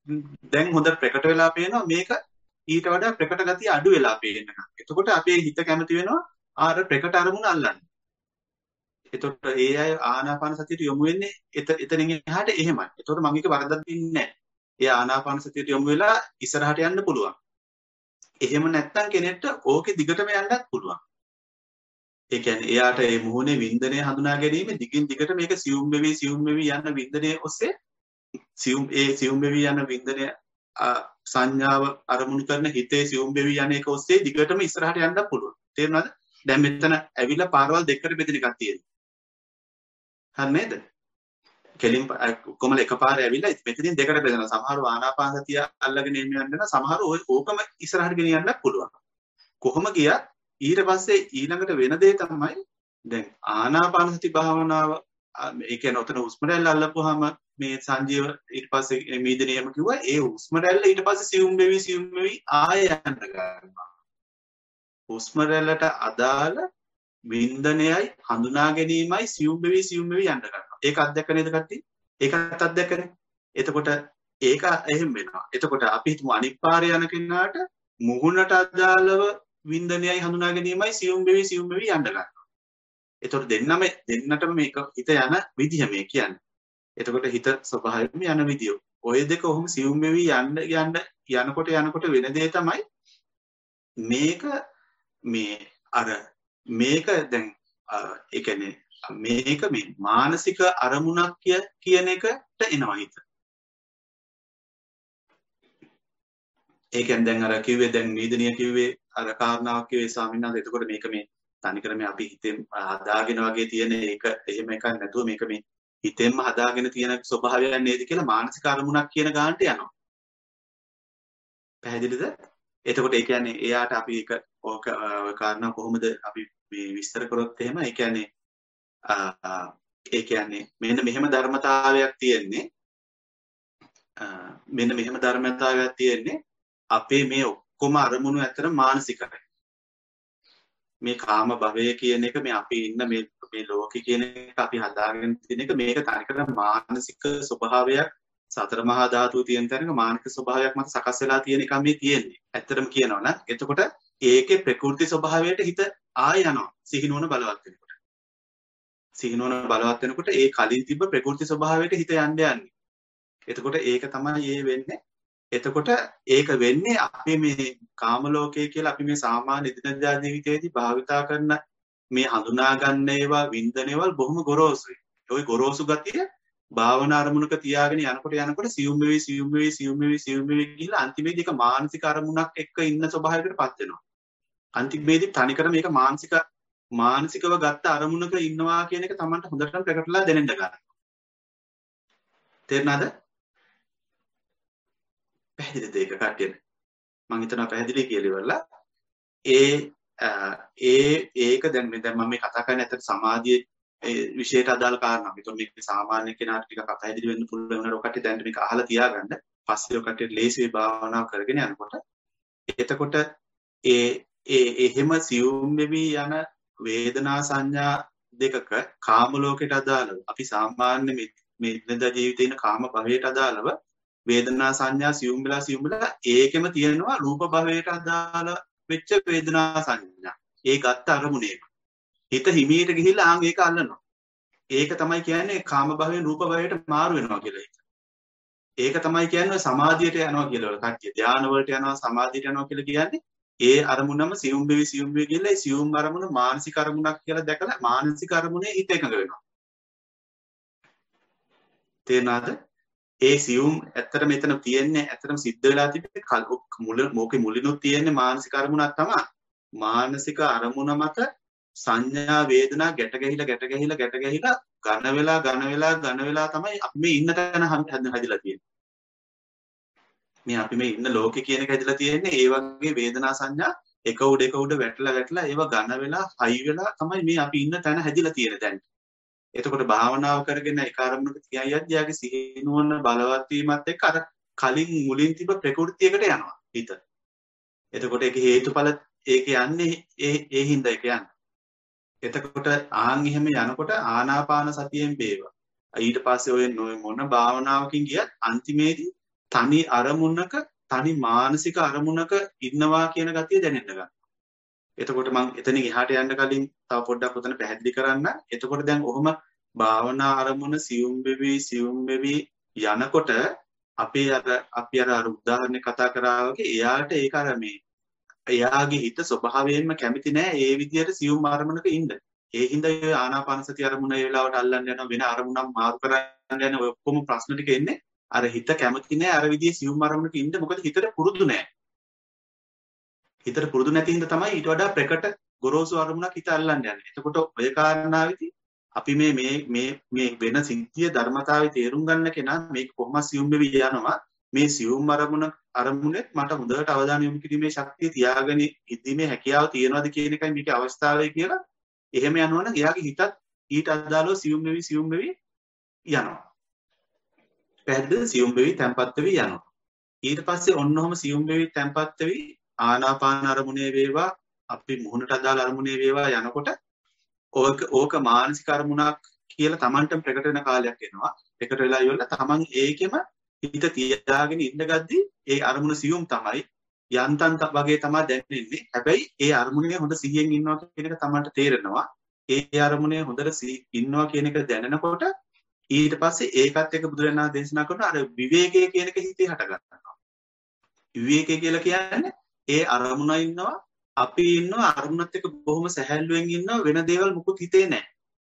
දැන් හොඳ ප්‍රකට වෙලා පේනවා මේක ඊට වඩා ප්‍රකට ගතිය අඩු වෙලා පේනවා. එතකොට අපේ හිත කැමති වෙනවා ආර ප්‍රකට අරමුණ අල්ලන්න. එතකොට ඒ අය ආනාපාන සතියට යොමු වෙන්නේ එතනින් එහාට එහෙමයි. එතකොට මම එක වරදක් දෙන්නේ නැහැ. ඒ ආනාපාන සතියට යොමු වෙලා ඉස්සරහට යන්න පුළුවන්. එහෙම නැත්නම් කෙනෙක්ට ඕකේ දිගටම යන්නත් පුළුවන්. ඒ කියන්නේ එයාට මේ මුහුණේ වින්දනය හඳුනා ගැනීම දිගින් දිගට මේක සියුම් වෙවි සියුම් වෙවි යන වින්දනයේ ඔස්සේ සියුම් ඒ සියුම් වෙවි යන වින්දනය සංඥාව අරමුණු කරන හිතේ සියුම් වෙවි යන එක ඔස්සේ දිගටම ඉස්සරහට යන්න පුළුවන්. තේරුණාද? දැන් මෙතන ඇවිල්ලා පාරවල් දෙකකට බෙදෙන එකක් තියෙනවා. හරි නේද? කෙලින් කොමල එකපාරේ ඇවිල්ලා මෙතනින් දෙකට බෙදෙනවා. සමහරව ආනාපාන සතිය අල්ලගෙන එන්න යනවා. සමහරව ඕකම ඉස්සරහට ගෙන යන්නත් පුළුවන්. කොහොම ගියත් ඊට පස්සේ ඊළඟට වෙන දේ තමයි දැන් ආනාපාන සති භාවනාව ඒ කියන්නේ උතන හුස්ම රැල්ල අල්ලපුවාම මේ සංජීව ඊට පස්සේ මීදනියම කිව්වා ඒ හුස්ම රැල්ල ඊට පස්සේ සියුම් වෙවි සියුම් වෙවි ආය යන්න ගන්නවා. හුස්ම රැල්ලට අදාළ වින්දනයයි හඳුනා ගැනීමයි සියුම් වෙවි සියුම් වෙවි යන්න ගන්නවා. ඒක අත්දැක නේද කට්ටිය? ඒකත් අත්දැකනේ. එතකොට ඒක එහෙම වෙනවා. එතකොට අපි හිතමු අනිත් පාරේ යන කෙනාට මුහුණට අදාළව වින්දනයයි හඳුනා ගැනීමයි සියුම් වෙවි සියුම් වෙවි යන්න ගන්නවා. එතකොට දෙන්නම දෙන්නටම මේක හිත යන විදිහ මේ කියන්නේ. එතකොට හිත ස්වභාවයෙන්ම යන විදිය. ඔය දෙක ඔහොම සියුම් වෙවි යන්න යන්න යනකොට යනකොට වෙන දේ තමයි මේක මේ අර මේක දැන් ඒ කියන්නේ මේක මේ මානසික අරමුණක් කියන එකට එනවා හිත. ඒ කියන්නේ දැන් අර කිව්වේ දැන් නීදනිය කිව්වේ අර කාරණාවක් කිව්වේ ස්වාමීන් වහන්සේ. එතකොට මේක මේ තනිකර මේ අපි හිතෙන් හදාගෙන වගේ තියෙන ඒක එහෙම එකක් නැතුව මේක මේ හිතෙන්ම හදාගෙන තියෙන ස්වභාවයක් නේද කියලා මානසික අරමුණක් කියන ගානට යනවා. පැහැදිලිද? එතකොට ඒ කියන්නේ එයාට අපි ඒක ඕක කාරණා කොහොමද අපි මේ විස්තර කරොත් එහෙම ඒ කියන්නේ ඒ කියන්නේ මෙන්න මෙහෙම ධර්මතාවයක් තියෙන්නේ මෙන්න මෙහෙම ධර්මතාවයක් තියෙන්නේ අපේ මේ ඔක්කොම අරමුණු අතර මානසිකයි. මේ කාම භවය කියන එක මේ අපි ඉන්න මේ මේ ලෝකේ කියන එක අපි හදාගෙන තියෙන එක මේක තනිකර මානසික ස්වභාවයක් සතර මහා ධාතුව තියෙන තැනක මානසික ස්වභාවයක් මත සකස් වෙලා තියෙන එක මේ තියෙන්නේ. ඇත්තටම කියනවා නම් එතකොට ඒකේ ප්‍රකෘති ස්වභාවයට හිත ආය යනවා සිහිනුවන බලවත් වෙනකොට. සිහිනුවන බලවත් වෙනකොට ඒ කලින් තිබ්බ ප්‍රකෘති ස්වභාවයට හිත යන්න යන්නේ. එතකොට ඒක තමයි ඒ වෙන්නේ. එතකොට ඒක වෙන්නේ අපි මේ කාම ලෝකයේ කියලා අපි මේ සාමාන්‍ය එදිනදා ජීවිතයේදී භාවිතා කරන මේ හඳුනා ගන්න ඒවා වින්දන ඒවා බොහොම ගොරෝසුයි. ওই ගොරෝසු ගතිය භාවනා අරමුණක තියාගෙන යනකොට යනකොට සියුම් වෙවි සියුම් වෙවි සියුම් වෙවි සියුම් වෙවි ගිහිල්ලා අන්තිමේදී ඒක මානසික අරමුණක් එක්ක ඉන්න ස්වභාවයකටපත් වෙනවා. අන්තිමේදී තනිකර මේක මානසික මානසිකව ගත්ත අරමුණක ඉන්නවා කියන එක Tamanට හොඳටම ප්‍රකටලා දැනෙන්න ගන්නවා. තේරුණාද? පැහැදිලිද ඒක කට්ටියට? මම හිතනවා පැහැදිලි කියලා ඉවරලා ඒ ඒ ඒක දැන් මේ දැන් මම මේ කතා කරන්නේ ඇත්තට සමාධියේ විශේෂයට අදාළ කාරණා. ඒතකොට මේක සාමාන්‍ය කෙනාට ටිකක් පැහැදිලි වෙන්න පුළුවන් වෙනවා. ඔය කට්ටිය දැන් මේක අහලා තියාගන්න. පස්සේ ඔය කට්ටියට ලේසියි භාවනාව කරගෙන යනකොට එතකොට ඒ ඒ එහෙම සියුම් වෙවි යන වේදනා සංඥා දෙකක කාම ලෝකයට අදාළව අපි සාමාන්‍ය මේ ඉදිනදා ජීවිතේ ඉන්න කාම භවයට අදාළව වේදනා සංඥා සියුම් වෙලා සියුම් වෙලා ඒකෙම තියෙනවා රූප භවයට අදාළ වෙච්ච වේදනා සංඥා. ඒ ගත්ත අරමුණේම හිත හිමීට ගිහිල්ලා ආන් ඒක අල්ලනවා. ඒක තමයි කියන්නේ කාම භවයෙන් රූප භවයට මාරු වෙනවා කියලා එක. ඒක තමයි කියන්නේ සමාධියට යනවා කියලා කට්ටිය ධානය වලට යනවා සමාධියට යනවා කියලා කියන්නේ ඒ අරමුණම සියුම් වෙවි සියුම් වෙවි කියලා ඒ සියුම් අරමුණ මානසික අරමුණක් කියලා දැකලා මානසික අරමුණේ හිත එකඟ වෙනවා. තේරෙනවද? ඒ සියුම් ඇත්තට මෙතන තියෙන්නේ ඇත්තටම සිද්ධ වෙලා තිබෙන්නේ මුල මොකේ මුලිනුත් තියෙන්නේ මානසික අරමුණක් තමයි. මානසික අරමුණ මත සංඥා වේදනා ගැට ගැහිලා ගැට ගැහිලා ගැට ගැහිලා ඝන වෙලා ඝන වෙලා ඝන වෙලා තමයි අපි මේ ඉන්න තැන හැදිලා තියෙන්නේ. මේ අපි මේ ඉන්න ලෝකේ කියන එක හැදිලා තියෙන්නේ ඒ වගේ වේදනා සංඥා එක උඩ එක උඩ වැටලා වැටලා ඒව ඝන වෙලා හයි වෙලා තමයි මේ අපි ඉන්න තැන හැදිලා තියෙන්නේ දැන්. එතකොට භාවනාව කරගෙන ඒ කාර්මුණක තියයියත් යාගේ සිහිනුවන බලවත් වීමත් එක්ක අර කලින් මුලින් තිබ්බ ප්‍රകൃතියකට යනවා හිත. එතකොට ඒක හේතුඵල ඒක යන්නේ ඒ ඒ හින්දා ඒක යන්නේ. එතකොට ආන් එහෙම යනකොට ආනාපාන සතියෙන් වේවා. ඊට පස්සේ ඔය මොන භාවනාවකින් ගියත් අන්තිමේදී තනි අරමුණක තනි මානසික අරමුණක ඉන්නවා කියන ගතිය දැනෙන්න ගන්නවා. එතකොට මම එතනින් එහාට යන්න කලින් තව පොඩ්ඩක් උතන පැහැදිලි කරන්න. එතකොට දැන් ඔහොම භාවනා අරමුණ සියුම් වෙවි සියුම් වෙවි යනකොට අපේ අර අපි අර අර උදාහරණයක් කතා කරා වගේ එයාට ඒක අර මේ එයාගේ හිත ස්වභාවයෙන්ම කැමති නෑ ඒ විදිහට සියුම් අරමුණක ඉන්න. ඒ හින්දා ඒ ආනාපාන සති අරමුණ ඒ වෙලාවට අල්ලන්න යනවා වෙන අරමුණක් මාරු කරන්න යන ඔය ඔක්කොම ප්‍රශ්න ටික එන්නේ අර හිත කැමති නෑ අර විදිහේ සියුම් අරමුණක ඉන්න. මොකද හිතට පුරුදු නෑ. හිතට පුරුදු නැති හින්දා තමයි ඊට වඩා ප්‍රකට ගොරෝසු අරමුණක් හිත අල්ලන්න යන්නේ. එතකොට ඔය කාරණාවෙදි අපි මේ මේ මේ මේ වෙන සිද්ධිය ධර්මතාවය තේරුම් ගන්න කෙනා මේක කොහොමද සියුම් වෙවි යනවා. මේ සියුම් අරමුණ අරමුණෙත් මට හොඳට අවධානය යොමු කිරීමේ ශක්තිය තියාගෙන ඉදීමේ හැකියාව තියෙනවද කියන එකයි මේකේ අවස්ථාවයි කියලා. එහෙම යනවනම් එයාගේ හිතත් ඊට අදාළව සියුම් වෙවි සියුම් වෙවි යනවා. පැහැදිලිද? සියුම් වෙවි තැම්පත් වෙවි යනවා. ඊට පස්සේ ඔන්නෝම සියුම් වෙවි තැම්පත් වෙවි ආනාපාන අරමුණේ වේවා අපි මුහුණට අදාළ අරමුණේ වේවා යනකොට ඕක ඕක මානසික අරමුණක් කියලා Tamanටම ප්‍රකට වෙන කාලයක් එනවා. ප්‍රකට වෙලා ඉවරලා Taman ඒකෙම හිත තියාගෙන ඉන්න ගද්දි ඒ අරමුණ සියුම් තමයි යන්තම් වගේ තමයි දැනෙන්නේ. හැබැයි ඒ අරමුණේ හොඳ සිහියෙන් ඉන්නවා කියන එක Tamanට තේරෙනවා. ඒ අරමුණේ හොඳට ඉන්නවා කියන එක දැනෙනකොට ඊට පස්සේ ඒකත් එක්ක බුදුරජාණන් දේශනා කරන අර විවේකයේ කියන එක හිතේ හට ගන්නවා. විවේකය කියලා කියන්නේ ඒ අරමුණ ඉන්නවා අපි ඉන්නවා අරමුණත් එක්ක බොහොම සැහැල්ලුවෙන් ඉන්නවා වෙන දේවල් මුකුත් හිතේ නැහැ.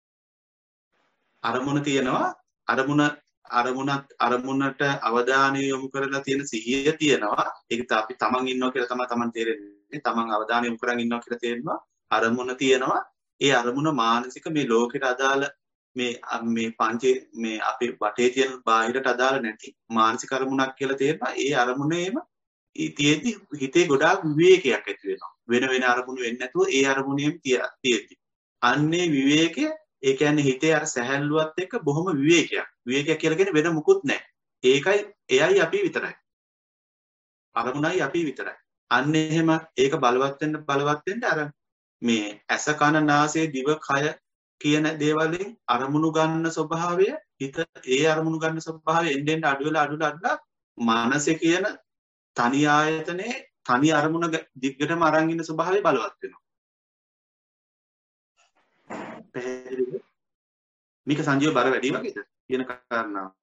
අරමුණ තියෙනවා අරමුණ අරමුණත් අරමුණට අවධානය යොමු කරලා තියෙන සිහිය තියෙනවා. ඒක අපි තමන් ඉන්නවා කියලා තමයි තමන් තේරෙන්නේ. තමන් අවධානය යොමු කරන් ඉන්නවා කියලා තේරෙනවා. අරමුණ තියෙනවා. ඒ අරමුණ මානසික මේ ලෝකෙට අදාළ මේ මේ පංචේ මේ අපේ වටේ තියෙන බාහිරට අදාළ නැති මානසික අරමුණක් කියලා තේරෙනවා. ඒ අරමුණේම තියෙද්දි හිතේ ගොඩාක් විවේකයක් ඇති වෙනවා. වෙන වෙන අරමුණු වෙන්නේ නැතුව ඒ අරමුණේම තියෙද්දි. අන්නේ විවේකය ඒ කියන්නේ හිතේ අර සැහැල්ලුවත් එක්ක බොහොම විවේකයක්. විවේකයක් කියලා කියන්නේ වෙන මුකුත් නැහැ. ඒකයි එයයි අපි විතරයි. අරමුණයි අපි විතරයි. අන්න එහෙම ඒක බලවත් වෙන්න බලවත් වෙන්න අර මේ ඇස කන නාසය දිව කය කියන දේවල්ෙන් අරමුණු ගන්න ස්වභාවය හිත ඒ අරමුණු ගන්න ස්වභාවය එන්නෙන් අඩු වෙලා අඩු වෙලා මනසේ කියන තනි ආයතනේ තනි අරමුණ දිග්ගටම අරන් ඉන්න ස්වභාවය බලවත් වෙනවා. පැහැදිලිද? මේක සංජීව බර වැඩි වගේද කියන කාරණාව.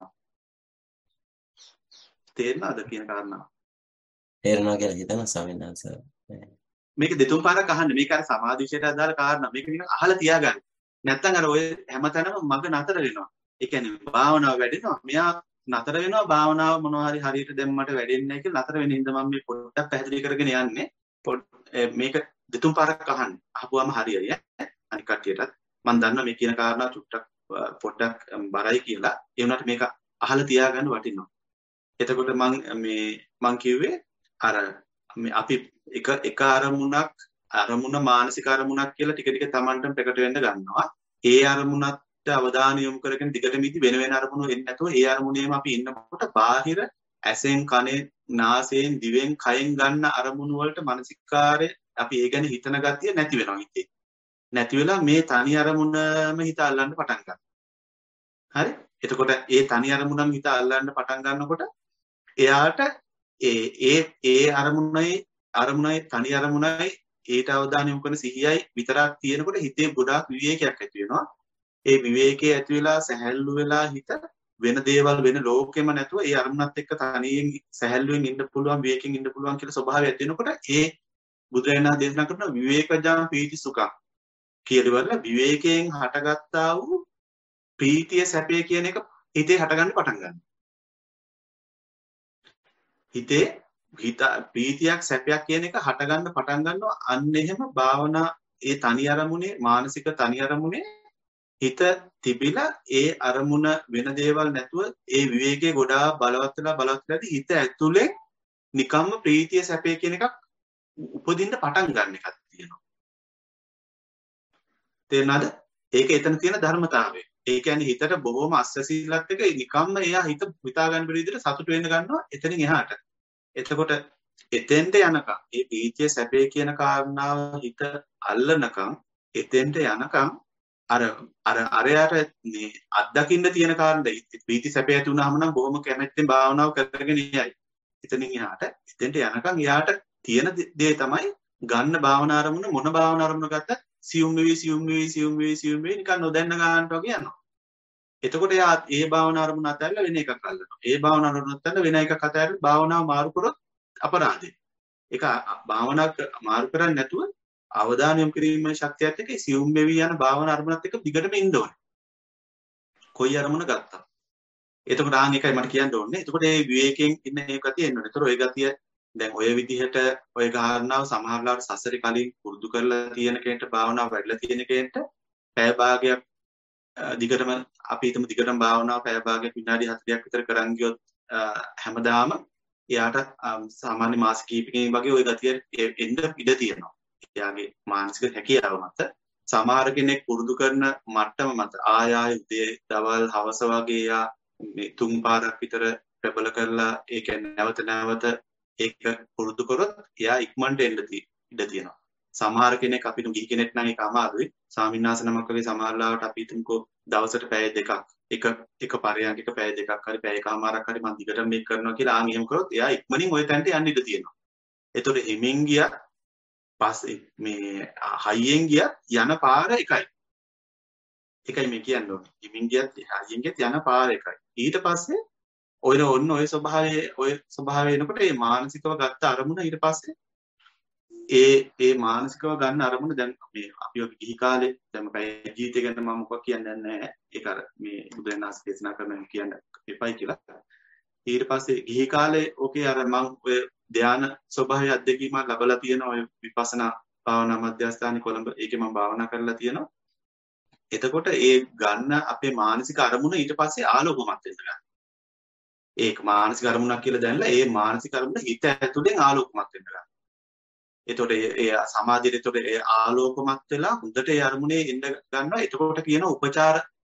තේරෙනවද කියන කාරණාව? තේරෙනවා කියලා හිතනවා ස්වාමීන් වහන්සේ. මේක දෙතුන් පාරක් අහන්න. මේක අර සමාධි විශේෂයට අදාළ කාරණා. මේක නිකන් අහලා තියාගන්න. නැත්තම් අර ඔය හැමතැනම මග නතර වෙනවා. ඒ කියන්නේ භාවනාව වැඩෙනවා. මෙයා නතර වෙනවා භාවනාව මොනවා හරි හරියට දැම්මට වැඩෙන්නේ නැහැ කියලා නතර වෙන හින්දා මම මේ පොඩ්ඩක් පැහැදිලි කරගෙන යන්නේ. මේක දෙතුන් පාරක් අහන්න. අහපුවාම හරියයි ඈ. අනික කට්ටියටත් මම දන්නවා මේ කියන කාරණා චුට්ටක් පොඩ්ඩක් බරයි කියලා. ඒ වුණාට මේක අහලා තියාගන්න වටිනවා. එතකොට මම මේ මම කිව්වේ අර මේ අපි එක එක අරමුණක් අරමුණ මානසික අරමුණක් කියලා ටික ටික Tamanටම ප්‍රකට වෙන්න ගන්නවා. ඒ අරමුණත් අවධානය යොමු කරගෙන දිගටම ඉදි වෙන වෙන අරමුණු එන්නේ නැතුව ඒ අරමුණේම අපි ඉන්නකොට බාහිර ඇසෙන් කනෙන් නාසයෙන් දිවෙන් කයෙන් ගන්න අරමුණු වලට මානසිකාරය අපි ඒ ගැන හිතන ගතිය නැති වෙනවා හිතේ. නැති වෙලා මේ තනි අරමුණම හිත අල්ලන්න පටන් ගන්නවා. හරි? එතකොට ඒ තනි අරමුණම හිත අල්ලන්න පටන් ගන්නකොට එයාට ඒ ඒ ඒ අරමුණයි අරමුණයි තනි අරමුණයි ඒට අවධානය යොමු කරන සිහියයි විතරක් තියෙනකොට හිතේ ගොඩාක් විවේකයක් ඇති වෙනවා. ඒ විවේකයේ ඇති වෙලා සැහැල්ලු වෙලා හිත වෙන දේවල් වෙන ලෝකෙම නැතුව ඒ අරමුණත් එක්ක තනියෙන් සැහැල්ලුවෙන් ඉන්න පුළුවන් විවේකයෙන් ඉන්න පුළුවන් කියලා ස්වභාවය ඇති වෙනකොට ඒ බුදුරජාණන් දේශනා කරන විවේකජාම පීති සුඛං කියලා විවේකයෙන් හටගත්තා වූ ප්‍රීතිය සැපේ කියන එක හිතේ හටගන්න පටන් ගන්නවා. හිතේ හිත ප්‍රීතියක් සැපයක් කියන එක හටගන්න පටන් ගන්නවා. අන්න එහෙම භාවනා ඒ තනි අරමුණේ මානසික තනි අරමුණේ හිත තිබිලා ඒ අරමුණ වෙන දේවල් නැතුව ඒ විවේකයේ ගොඩාක් බලවත් වෙලා බලවත් වෙලාදී හිත ඇතුලේ නිකම්ම ප්‍රීතිය සැපේ කියන එකක් උපදින්න පටන් ගන්න එකක් තියෙනවා. තේරෙනවද? ඒක එතන තියෙන ධර්මතාවය. ඒ කියන්නේ හිතට බොහොම අස්සසීලත් එක නිකම්ම එයා හිත හිතා ගන්න බැරි විදිහට සතුට වෙන්න ගන්නවා එතනින් එහාට. එතකොට එතෙන්ට යනකම් ඒ ප්‍රීතිය සැපේ කියන කාරණාව හිත අල්ලනකම් එතෙන්ට යනකම් අර අර අරයාට මේ අත්දකින්න තියෙන කාරණේ ප්‍රීති සැප ඇති වුණාම නම් බොහොම කැමැත්තෙන් භාවනාව කරගෙන යයි. එතනින් එහාට එතෙන්ට යනකම් එයාට තියෙන දේ තමයි ගන්න භාවනා අරමුණ මොන භාවනා අරමුණ ගත්තත් සියුම් වෙවි සියුම් වෙවි සියුම් වෙවි සියුම් වෙවි නිකන් නොදැන්න ගන්නට වගේ යනවා. එතකොට එයා ඒ භාවනා අරමුණ අතහැරලා වෙන එකක් අල්ලනවා. ඒ භාවනා අරමුණ අතහැරලා වෙන එකක් අතහැරලා භාවනාව මාරු කරොත් අපරාධේ. ඒක භාවනා මාරු කරන්නේ නැතුව අවධානය යොමු කිරීමේ ශක්තියත් එක්ක සියුම් වෙවි යන භාවනා අරමුණත් එක්ක දිගටම ඉන්න ඕනේ. කොයි අරමුණ ගත්තා. එතකොට ආන් එකයි මට කියන්න ඕනේ. එතකොට මේ විවේකයෙන් ඉන්න මේ ගතිය එන්න ඕනේ. ඒතර ඔය ගතිය දැන් ඔය විදිහට ඔය කාරණාව සමහරවල්ලාට සසරේ කලින් පුරුදු කරලා තියෙන කෙනෙක්ට භාවනාව වැඩිලා තියෙන කෙනෙක්ට පැය භාගයක් දිගටම අපි හිතමු දිගටම භාවනාව පැය භාගයක් විනාඩි හතලියක් විතර කරන් ගියොත් හැමදාම එයාට සාමාන්‍ය මාස කිහිපකින් වගේ ওই ගතිය එන්න ඉඩ තියෙනවා. එයාගේ මානසික හැකියාව මත සමහර කෙනෙක් පුරුදු කරන මට්ටම මත ආය ආය උදේ දවල් හවස වගේ යා මේ තුන් පාරක් විතර ප්‍රබල කරලා ඒ කියන්නේ නැවත නැවත ඒක පුරුදු කරොත් එයා ඉක්මනට එන්න ඉඩ තියෙනවා. සමහර කෙනෙක් අපිට ගිහි කෙනෙක් නම් ඒක අමාරුයි. ස්වාමින්වහන්සේ නමක් වගේ සමහරලාවට අපි හිතමුකෝ දවසට පැය දෙකක් එක එක පරයන්ක පැය දෙකක් හරි පැය එකමාරක් හරි මම දිගට මේක කරනවා කියලා ආන් එහෙම කරොත් එයා ඉක්මනින් ওই තැනට යන්න ඉඩ තියෙනවා. ඒතකොට හිමින් ගියා පස්සේ මේ හයියෙන් ගියත් යන පාර එකයි. එකයි මේ කියන්න ඕනේ. හිමින් ගියත් හයියෙන් ගියත් යන පාර එකයි. ඊට පස්සේ ඔය ඔන්න ඔය ස්වභාවයේ ඔය ස්වභාවය එනකොට මේ මානසිකව ගත්ත අරමුණ ඊට පස්සේ ඒ ඒ මානසිකව ගන්න අරමුණ දැන් මේ අපි ඔය ගිහි කාලේ දැන් මම ජීවිතය ගැන මම මොකක් කියන්නේ නැහැ. ඒක අර මේ බුදුරණාහි දේශනා කරන කියන්න එපයි කියලා. ඊට පස්සේ ගිහි කාලේ ඕකේ අර මම ඔය ධාන ස්වභාවය අධ්‍යක්ීමක් ලැබලා තියෙනවා. ඔය විපස්සනා භාවනා මධ්‍යස්ථානයේ කොළඹ ඒකේ මම භාවනා කරලා තියෙනවා. එතකොට ඒ ගන්න අපේ මානසික අරමුණ ඊට පස්සේ ආලෝකමත් වෙන්න ගන්නවා. ඒක මානසික අරමුණක් කියලා දැනලා ඒ මානසික අරමුණ හිත ඇතුලෙන් ආලෝකමත් වෙන්න ගන්නවා. එතකොට ඒ සමාධියට එතකොට ඒ ආලෝකමත් වෙලා හොඳට ඒ අරමුණේ එන්න ගන්නවා. එතකොට කියන උපචාර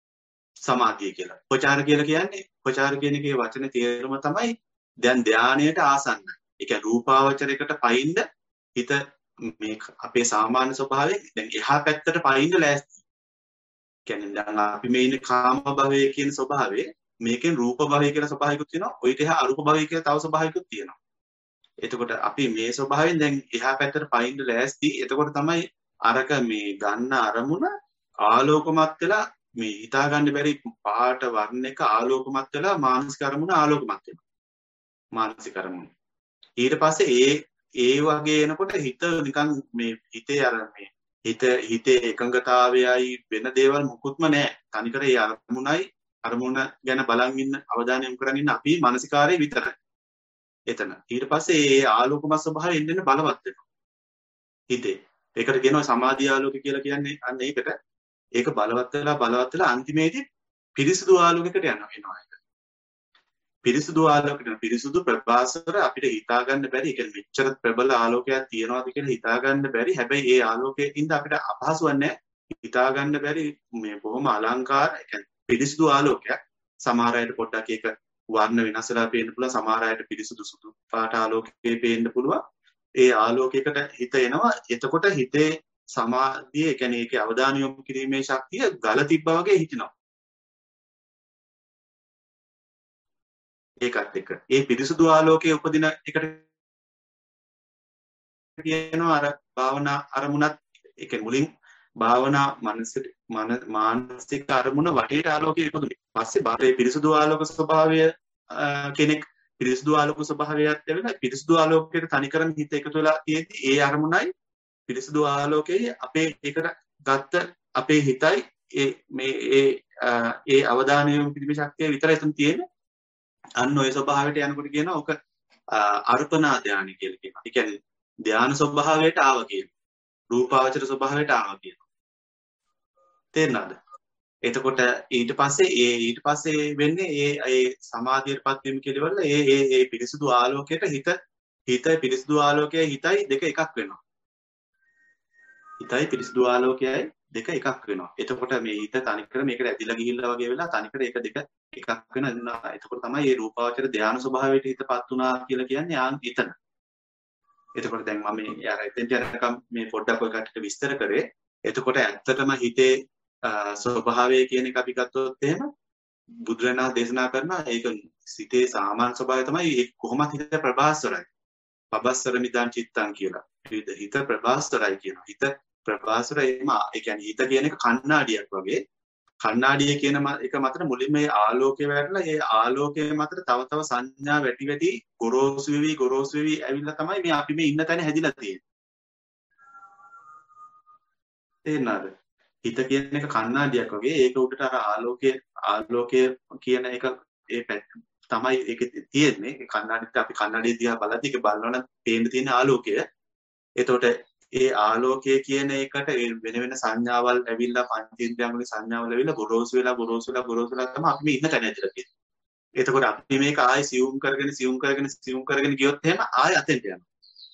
සමාධිය කියලා. උපචාර කියලා කියන්නේ උපචාර කියන එකේ වචනේ තේරුම තමයි දැන් ධානයට ආසන්න. ඒ කියන්නේ රූපාවචරයකට පයින්න හිත මේ අපේ සාමාන්‍ය ස්වභාවයෙන් දැන් එහා පැත්තට පයින්න ලෑස්ති. කියන්නේ දැන් අපි මේ ඉන්නේ කාම භවයේ කියන ස්වභාවයේ මේකෙන් රූප භවය කියලා ස්වභාවිකුත් තියෙනවා. ඔයිට එහා අරූප භවය කියලා තව ස්වභාවිකුත් තියෙනවා. එතකොට අපි මේ ස්වභාවයෙන් දැන් එහා පැත්තට පයින්න ලෑස්ති. එතකොට තමයි අරක මේ ගන්න අරමුණ ආලෝකමත් වෙලා මේ හිතා ගන්න බැරි පාට වර්ණ එක ආලෝකමත් වෙලා මානසික අරමුණ ආලෝකමත් වෙනවා. මානසික අරමුණ. ඊට පස්සේ ඒ ඒ වගේ එනකොට හිත නිකන් මේ හිතේ අර මේ හිත හිතේ එකඟතාවයයි වෙන දේවල් මුකුත්ම නැහැ. තනිකර ඒ අරමුණයි අරමුණ ගැන බලන් ඉන්න අවධානය යොමු කරගෙන ඉන්න අපි මානසිකාරයේ විතරයි. එතන ඊට පස්සේ ඒ ආලෝකමත් ස්වභාවය එන්න එන්න බලවත් වෙනවා. හිතේ. ඒකට කියනවා සමාධි ආලෝකය කියලා කියන්නේ අන්න ඒකට. ඒක බලවත් වෙලා බලවත් වෙලා අන්තිමේදී පිරිසුදු ආලෝකයකට යනවා වෙනවා ඒක. පිරිසුදු ආලෝකයට පිරිසුදු ප්‍රභාසර අපිට හිතා ගන්න බැරි. ඒ කියන්නේ මෙච්චර ප්‍රබල ආලෝකයක් තියනවාද කියලා හිතා ගන්න බැරි. හැබැයි ඒ ආලෝකයෙන් අපිට අපහසුවක් නැහැ. හිතා ගන්න බැරි මේ බොහොම අලංකාර ඒ කියන්නේ පිරිසුදු ආලෝකයක්. සමහර අයට පොඩ්ඩක් ඒක වර්ණ වෙනස් වෙලා පේන්න පුළුවන්. සමහර අයට පිරිසුදු සුදු පාට ආලෝකයේ පේන්න පුළුවන්. ඒ ආලෝකයකට හිත එනවා. එතකොට හිතේ සමාධිය ඒ කියන්නේ ඒකේ අවධානය යොමු කිරීමේ ශක්තිය ගල තිබ්බා වගේ හිටිනවා. ඒකත් එක්ක ඒ පිරිසුදු ආලෝකයේ උපදින එකට කියනවා අර භාවනා අරමුණත් ඒ කියන්නේ මුලින් භාවනා මානසික මානසික අරමුණ වටේට ආලෝකයේ ඉපදුනේ. පස්සේ බාහිර පිරිසුදු ආලෝක ස්වභාවය කෙනෙක් පිරිසුදු ආලෝක ස්වභාවයත් වෙලා පිරිසුදු ආලෝකයට තනිකරම හිත එකතු වෙලා තියෙද්දි ඒ අරමුණයි පිරිසුදු ආලෝකයේ අපේ ඒකට ගත්ත අපේ හිතයි ඒ මේ ඒ ඒ අවධානය යොමු කිරීමේ ශක්තිය විතරයි එතන තියෙන්නේ. අන්න ඔය ස්වභාවයට යනකොට කියනවා ඔක අර්පණා ධානය කියලා කියනවා. ඒ කියන්නේ ධාන ස්වභාවයට ආව කියනවා. රූපාවචර ස්වභාවයට ආව කියනවා. තේරෙනවද? එතකොට ඊට පස්සේ ඒ ඊට පස්සේ වෙන්නේ ඒ ඒ සමාධියටපත් වීම කියලවල ඒ ඒ ඒ පිරිසුදු ආලෝකයට හිත හිත පිරිසුදු ආලෝකයයි හිතයි දෙක එකක් වෙනවා. හිතයි පිරිසුදු ආලෝකයයි දෙක එකක් වෙනවා. එතකොට මේ හිත තනිකර මේකට ඇදිලා ගිහිල්ලා වගේ වෙලා තනිකර ඒක දෙක එකක් වෙනවා. එතකොට තමයි මේ රූපාවචර ධානය ස්වභාවයට හිතපත් වුණා කියලා කියන්නේ ආන් එතන. එතකොට දැන් මම මේ අර එතෙන්ට යනකම් මේ පොඩ්ඩක් ඔය කටට විස්තර කරේ. එතකොට ඇත්තටම හිතේ ස්වභාවය කියන එක අපි ගත්තොත් එහෙම බුදුරණා දේශනා කරනවා ඒක සිතේ සාමාන්‍ය ස්වභාවය තමයි ඒ කොහොමද හිත ප්‍රභාස්වරයි. පබස්සර මිදන් චිත්තං කියලා. හිත ප්‍රභාස්වරයි කියනවා. හිත ප්‍රභාස්වරයිම ඒ කියන්නේ හිත කියන එක කණ්ණාඩියක් වගේ. කණ්ණාඩිය කියන එක මතට මුලින්ම මේ ආලෝකය වැටලා ඒ ආලෝකයේ මතට තව තව සංඥා වැටි වැටි ගොරෝසු වෙවි ගොරෝසු වෙවි ඇවිල්ලා තමයි මේ අපි මේ ඉන්න තැන හැදිලා තියෙන්නේ. තේරෙනවද? හිත කියන එක කණ්ණාඩියක් වගේ ඒක උඩට අර ආලෝකයේ ආලෝකය කියන එක ඒ තමයි ඒකේ තියෙන්නේ. ඒ කණ්ණාඩියට අපි කණ්ණාඩිය දිහා බලද්දි ඒක බලනවනම් පේන්න තියෙන ආලෝකය. එතකොට ඒ ආලෝකය කියන එකට වෙන වෙන සංඥාවල් ඇවිල්ලා පංචේන්ද්‍රයන්ගේ සංඥාවල් ඇවිල්ලා ගොරෝසු වෙලා ගොරෝසු වෙලා ගොරෝසු වෙලා තමයි අපි මේ ඉන්න තැන ඇදලා තියෙන්නේ. එතකොට අපි මේක ආයෙ සියුම් කරගෙන සියුම් කරගෙන සියුම් කරගෙන ගියොත් එහෙම ආයෙ අතෙන්ට යනවා.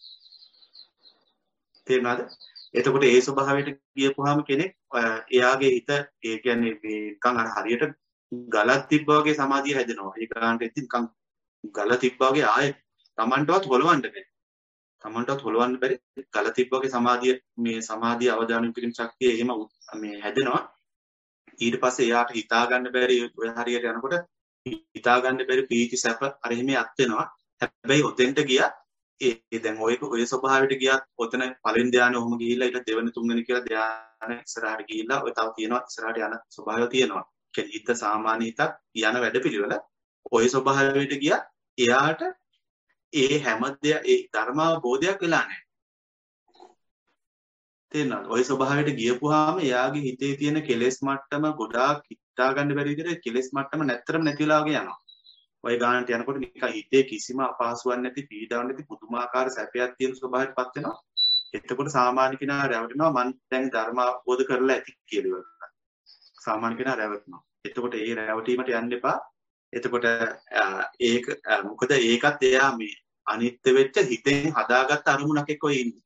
තේරුණාද? එතකොට ඒ ස්වභාවයට ගියපුවාම කෙනෙක් එයාගේ හිත ඒ කියන්නේ මේ නිකන් අර හරියට ගලක් තිබ්බා වගේ සමාධිය හැදෙනවා. ඒ කාණ්ඩෙ ඉතින් නිකන් ගල තිබ්බා වගේ ආයෙ Tamanටවත් හොලවන්න බැහැ. තමන්ටත් හොලවන්න බැරි ගල තිබ්බගේ සමාධිය මේ සමාධිය අවධානය කිරීම ශක්තිය එහෙම මේ හැදෙනවා. ඊට පස්සේ එයාට හිතා ගන්න බැරි ඔය හරියට යනකොට හිතා ගන්න බැරි පීති සැප අර එහෙම යත් වෙනවා. හැබැයි ඔතෙන්ට ගියා ඒ දැන් ඔය ඔය ස්වභාවයට ගියා ඔතන පළවෙනි ධානය ඔහොම ගිහිල්ලා ඊට දෙවෙනි තුන්වෙනි කියලා ධානය ඉස්සරහට ගිහිල්ලා ඔය තව තියෙනවා ඉස්සරහට යන ස්වභාවය තියෙනවා. කියන්නේ හිත සාමාන්‍ය හිතක් යන වැඩපිළිවෙල ඔය ස්වභාවයට ගියා එයාට ඒ හැම දෙයක් ඒ ධර්මාවබෝධයක් වෙලා නැහැ. තේරෙනවද? ওই ස්වභාවයට ගියපුවාම එයාගේ හිතේ තියෙන කෙලෙස් මට්ටම ගොඩාක් හිතා ගන්න බැරි විදිහට කෙලෙස් මට්ටම නැත්තරම නැති වෙලා වගේ යනවා. ওই ගානට යනකොට නිකන් හිතේ කිසිම අපහසුවක් නැති පීඩාවක් නැති පුදුමාකාර සැපයක් තියෙන ස්වභාවයටපත් වෙනවා. එතකොට සාමාන්‍ය කෙනා රැවටෙනවා මං දැන් ධර්මාවබෝධ කරලා ඇති කියලා. සාමාන්‍ය කෙනා රැවටෙනවා. එතකොට ඒ රැවටීමට යන්න එපා. එතකොට ඒක මොකද ඒකත් එයා මේ අනිත්‍ය වෙච්ච හිතෙන් හදාගත්ත අරමුණක් එක්ක ඉන්නේ.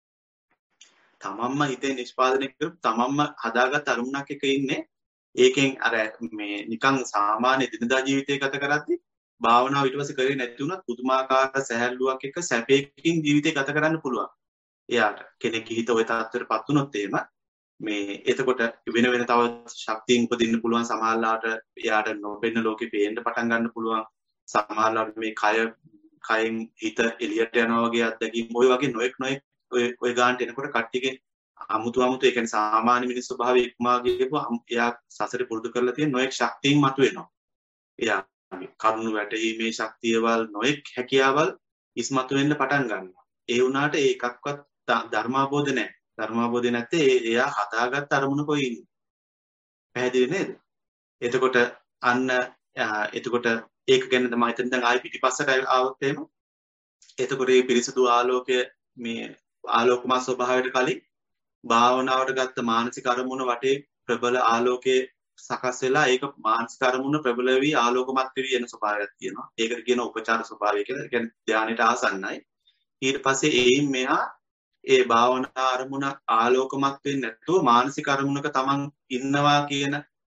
තමන්ම හිතේ නිෂ්පාදනය කරපු තමන්ම හදාගත්ත අරමුණක් එක්ක ඉන්නේ. ඒකෙන් අර මේ නිකන් සාමාන්‍ය දිනදා ජීවිතය ගත කරද්දී භාවනාව ඊට පස්සේ කරේ නැති වුණත් පුදුමාකාර සැහැල්ලුවක් එක්ක සැපයකින් ජීවිතය ගත කරන්න පුළුවන්. එයාට කෙනෙක්ගේ හිත ওই තාත්තටපත් වුණොත් එහෙම මේ එතකොට වෙන වෙන තව ශක්තියින් උපදින්න පුළුවන්. සමහරලාට එයාට නොපෙන්න ලෝකේ පේන්න පටන් ගන්න පුළුවන්. සමහරලාට මේ කය කයෙන් හිත එළියට යනවා වගේ අත්දැකීම් ඔය වගේ නොඑක් නොඑක් ඔය ඔය ගානට එනකොට කට්ටියගේ අමුතු අමුතු ඒ කියන්නේ සාමාන්‍ය මිනිස් ස්වභාවය ඉක්මා ගියපු එයා සසරේ පුරුදු කරලා තියෙන නොඑක් ශක්තියින් මතුවෙනවා. එයා කරුණු වැටීමේ ශක්තියවල් නොඑක් හැකියාවල් ඉස්මතු වෙන්න පටන් ගන්නවා. ඒ වුණාට ඒ එකක්වත් ධර්මාබෝධ නැහැ. ධර්මාබෝධය නැත්තේ එයා හදාගත්ත අරමුණක ඉන්නේ. පැහැදිලි නේද? එතකොට අන්න එතකොට ඒක ගැන තමයි හිතෙන් දැන් ආයි පිටිපස්සට ආවොත් එහෙම එතකොට මේ පිරිසුදු ආලෝකය මේ ආලෝකමත් ස්වභාවයට කලින් භාවනාවට ගත්ත මානසික අරමුණ වටේ ප්‍රබල ආලෝකයේ සකස් වෙලා ඒක මානසික අරමුණ ප්‍රබල වී ආලෝකමත් වී යන ස්වභාවයක් තියෙනවා. ඒකට කියන උපචාර ස්වභාවය කියලා. ඒ කියන්නේ ධානයට ආසන්නයි. ඊට පස්සේ එයින් මෙහා ඒ භාවනා අරමුණ ආලෝකමත් වෙන්නේ නැතුව මානසික අරමුණක තමන් ඉන්නවා කියන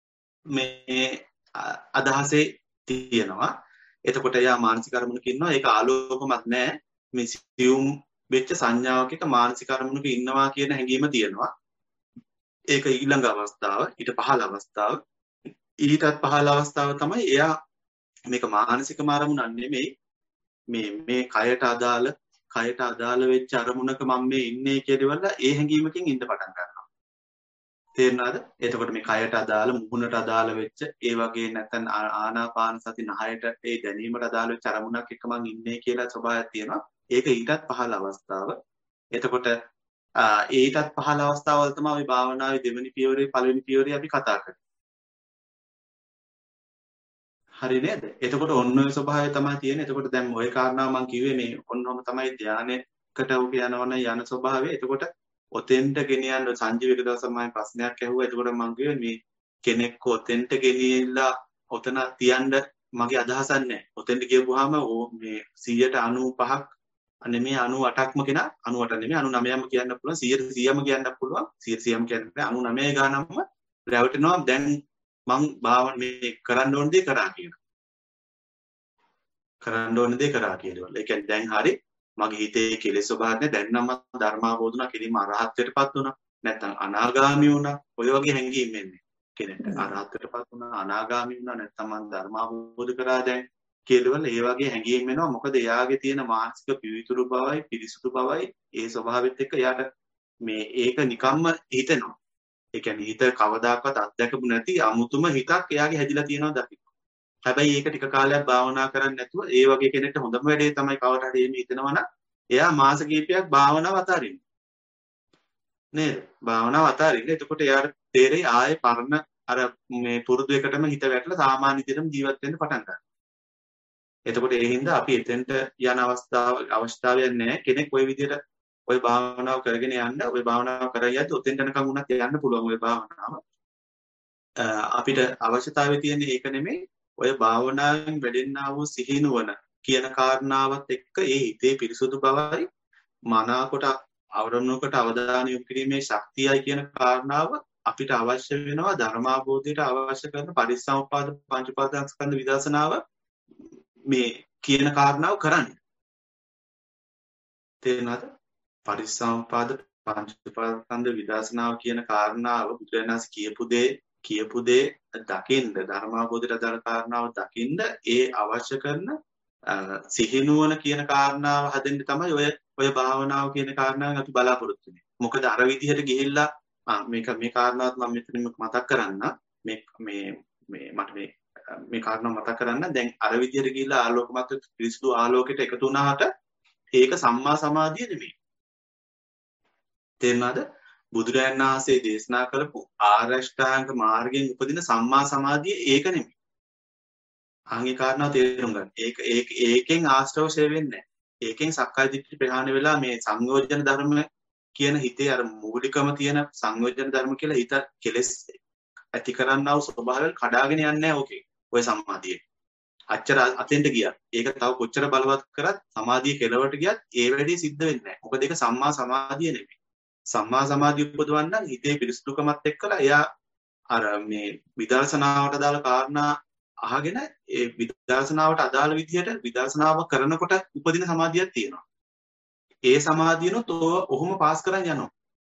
මේ අදහසේ තියෙනවා. එතකොට යා මානසික අරමුණක ඉන්නවා. ඒක ආලෝකමත් නැහැ. මේ සියුම් වෙච්ච සංඥාවක එක මානසික අරමුණක ඉන්නවා කියන හැඟීම තියෙනවා. ඒක ඊළඟ අවස්ථාව, ඊට පහළ අවස්ථාව. ඊටත් පහළ අවස්ථාව තමයි එයා මේක මානසික අරමුණක් නෙමෙයි. මේ මේ කයට අදාළ කයට අදාළ වෙච්ච අරමුණක මම මේ ඉන්නේ කියලාවල ඒ හැඟීමකින් ඉන්න පටන් ගන්නවා. තේරුණාද? එතකොට මේ කයට අදාළ මුහුණට අදාළ වෙච්ච ඒ වගේ නැත්නම් ආනාපාන සති නහයට ඒ දැනීමට අදාළ වෙච්ච අරමුණක් එක්ක මං ඉන්නේ කියලා ස්වභාවයක් තියෙනවා. ඒක ඊටත් පහළ අවස්ථාව. එතකොට ඊටත් පහළ අවස්ථාවල් තමයි අපි භාවනාවේ දෙවෙනි පියවරේ පළවෙනි පියවරේ අපි කතා කරන්නේ. හරි නේද? එතකොට ඔන්න ඔය ස්වභාවය තමයි තියෙන්නේ. එතකොට දැන් ওই කාරණාව මම කිව්වේ මේ ඔන්නෝම තමයි ධානයකට උක යනවන යන ස්වභාවය. එතකොට ඔතෙන්ට ගෙනියන්න සංජීවක දවසම මම ප්‍රශ්නයක් ඇහුවා. එතකොට මම කිව්වේ මේ කෙනෙක් ඔතෙන්ට ගෙනියලා ඔතන තියන්න මගේ අදහසක් නැහැ. ඔතෙන්ට ගියපුවාම මේ සියයට අනූපහක් නෙමෙයි අනූඅටක්ම කෙනා අනූඅට නෙමෙයි අනූනවයක්ම කියන්න පුළුවන්. සියයට සීයක්ම කියන්න පුළුවන්. සියයට සීයක්ම කියන්නේ අනූනවය ගානක්ම රැවටෙනවා. දැන් මං භාවන මේ කරන්න ඕන දේ කරා කියලා. කරන්න ඕන දේ කරා කියලා. ඒ කියන්නේ දැන් හරි මගේ හිතේ කෙලෙස් ස්වභාවය දැන් නම් ධර්මාවබෝධුණා කිරීම අරහත්ත්වයටපත් වුණා. නැත්නම් අනාගාමී වුණා ඔය වගේ හැඟීම් එන්නේ කෙනෙක්ට. අරහත්ත්වයටපත් වුණා අනාගාමී වුණා නැත්නම් මම ධර්ම අවබෝධ කරා දැන් කියලා ඒ වගේ හැඟීම් එනවා. මොකද එයාගේ තියෙන මානසික පිවිතුරු බවයි පිරිසුදු බවයි ඒ ස්වභාවෙත් එක්ක එයාට මේ ඒක නිකම්ම හිතෙනවා. ඒ කියන්නේ හිත කවදාකවත් අත්දැකපු නැති අමුතුම හිතක් එයාගේ හැදිලා තියෙනවා දකින්න. හැබැයි ඒක ටික කාලයක් භාවනා කරන්නේ නැතුව ඒ වගේ කෙනෙක්ට හොඳම වැඩේ තමයි කවට හරි එහෙම හිතනවා නම් එයා මාස කිහිපයක් භාවනාව අතාරින්න. නේද? භාවනාව අතාරින්න. එතකොට එයාට තේරෙයි ආයේ පරණ අර මේ පුරුදු එකටම හිත වැටලා සාමාන්‍ය විදිහටම ජීවත් වෙන්න පටන් ගන්නවා. එතකොට ඒ හින්දා අපි එතෙන්ට යන අවස්ථාව අවස්ථාවක් නැහැ. කෙනෙක් ওই විදිහට ওই භාවනාව කරගෙන යන්න ওই භාවනාව කරගෙන යද්දි ඔතෙන් යනකම් වුණත් යන්න පුළුවන් ওই භාවනාව. අපිට අවශ්‍යතාවය තියෙන්නේ ඒක නෙමෙයි. ඔය භාවනාවෙන් වැඩෙන්නා වූ සිහිනුවන කියන කාරණාවත් එක්ක ඒ හිතේ පිරිසුදු බවයි මනාකොට අවරණුවකට අවධානය යොමු කිරීමේ ශක්තියයි කියන කාරණාව අපිට අවශ්‍ය වෙනවා ධර්මාභෝධයට අවශ්‍ය කරන පරිසම්පාද පංච උපාදානස්කන්ධ විදර්ශනාව මේ කියන කාරණාව කරන්න. තේරෙනවද? පරිසම්පාද පංච උපාදානස්කන්ධ විදර්ශනාව කියන කාරණාව බුදුරජාණන් වහන්සේ කියපු දේ කියපු දේ දකින්න ධර්මාභෝධයට අදාළ කාරණාව දකින්න ඒ අවශ්‍ය කරන සිහිනුවන කියන කාරණාව හදෙන්න තමයි ඔය ඔය භාවනාව කියන කාරණාවෙන් අපි බලාපොරොත්තු වෙන්නේ. මොකද අර විදිහට ගිහිල්ලා මේක මේ කාරණාවත් මම මෙතනින් මතක් කරන්න මේ මේ මේ මට මේ මේ කාරණාව මතක් කරන්න. දැන් අර විදිහට ගිහිල්ලා ආලෝකමත් පිරිසිදු ආලෝකයට එකතු වුණාට ඒක සම්මා සමාධිය නෙමෙයි. තේරුණාද? බුදුරජාණන් වහන්සේ දේශනා කරපු ආරෂ්ඨාංග මාර්ගයෙන් උපදින සම්මා සමාධිය ඒක නෙමෙයි. අංගේ කාරණාව තේරුම් ගන්න. ඒක ඒක ඒකෙන් ආශ්‍රවශය වෙන්නේ නැහැ. ඒකෙන් සක්කාය දිට්ඨි ප්‍රහාණය වෙලා මේ සංයෝජන ධර්ම කියන හිතේ අර මූලිකම තියෙන සංයෝජන ධර්ම කියලා හිත කෙලස් ඇති කරන්නා වූ ස්වභාවය කඩාගෙන යන්නේ නැහැ ඕකේ. ඔය සමාධියේ. අච්චර අතෙන්ට ගියා. ඒක තව කොච්චර බලවත් කරත් සමාධිය කෙලවට ගියත් ඒ වැඩේ සිද්ධ වෙන්නේ නැහැ. මොකද ඒක සම්මා සමාධිය නෙමෙයි. සම්මා සමාධිය උපදවන්න හිතේ පිරිසුදුකමත් එක්කලා එයා අර මේ විදර්ශනාවට අදාළ කාරණා අහගෙන ඒ විදර්ශනාවට අදාළ විදිහට විදර්ශනාව කරනකොට උපදින සමාධියක් තියෙනවා. ඒ සමාධියනොත් ඔහොම පාස් කරන් යනවා.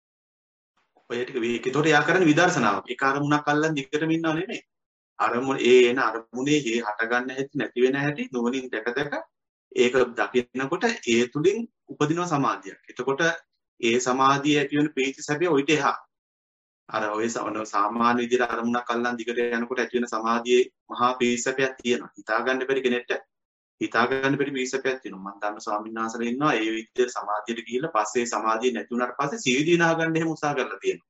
ඔය ටික ඒකේතොට එයා කරන්නේ විදර්ශනාව. ඒක අරමුණක් අල්ලන් දිගටම ඉන්නව නෙමෙයි. අරමුණ ඒ එන අරමුණේ හේ හට ගන්න හැටි නැති වෙන හැටි නුවණින් දැක දැක ඒක දකිනකොට ඒ තුලින් උපදින සමාධියක්. එතකොට ඒ සමාධිය ඇති වෙන ප්‍රීති සැපය ඔයිට එහා. අර ඔය සාමාන්‍ය විදිහට අරමුණක් අල්ලන් දිගට යනකොට ඇති වෙන සමාධියේ මහා ප්‍රීති සැපයක් තියෙනවා. හිතා ගන්න බැරි කෙනෙක්ට හිතා ගන්න බැරි ප්‍රීති සැපයක් තියෙනවා. මම දන්න ස්වාමීන් වහන්සේලා ඉන්නවා ඒ විදිහට සමාධියට ගිහිල්ලා පස්සේ සමාධිය නැති වුණාට පස්සේ සීදී නා ගන්න එහෙම උත්සාහ කරලා තියෙනවා.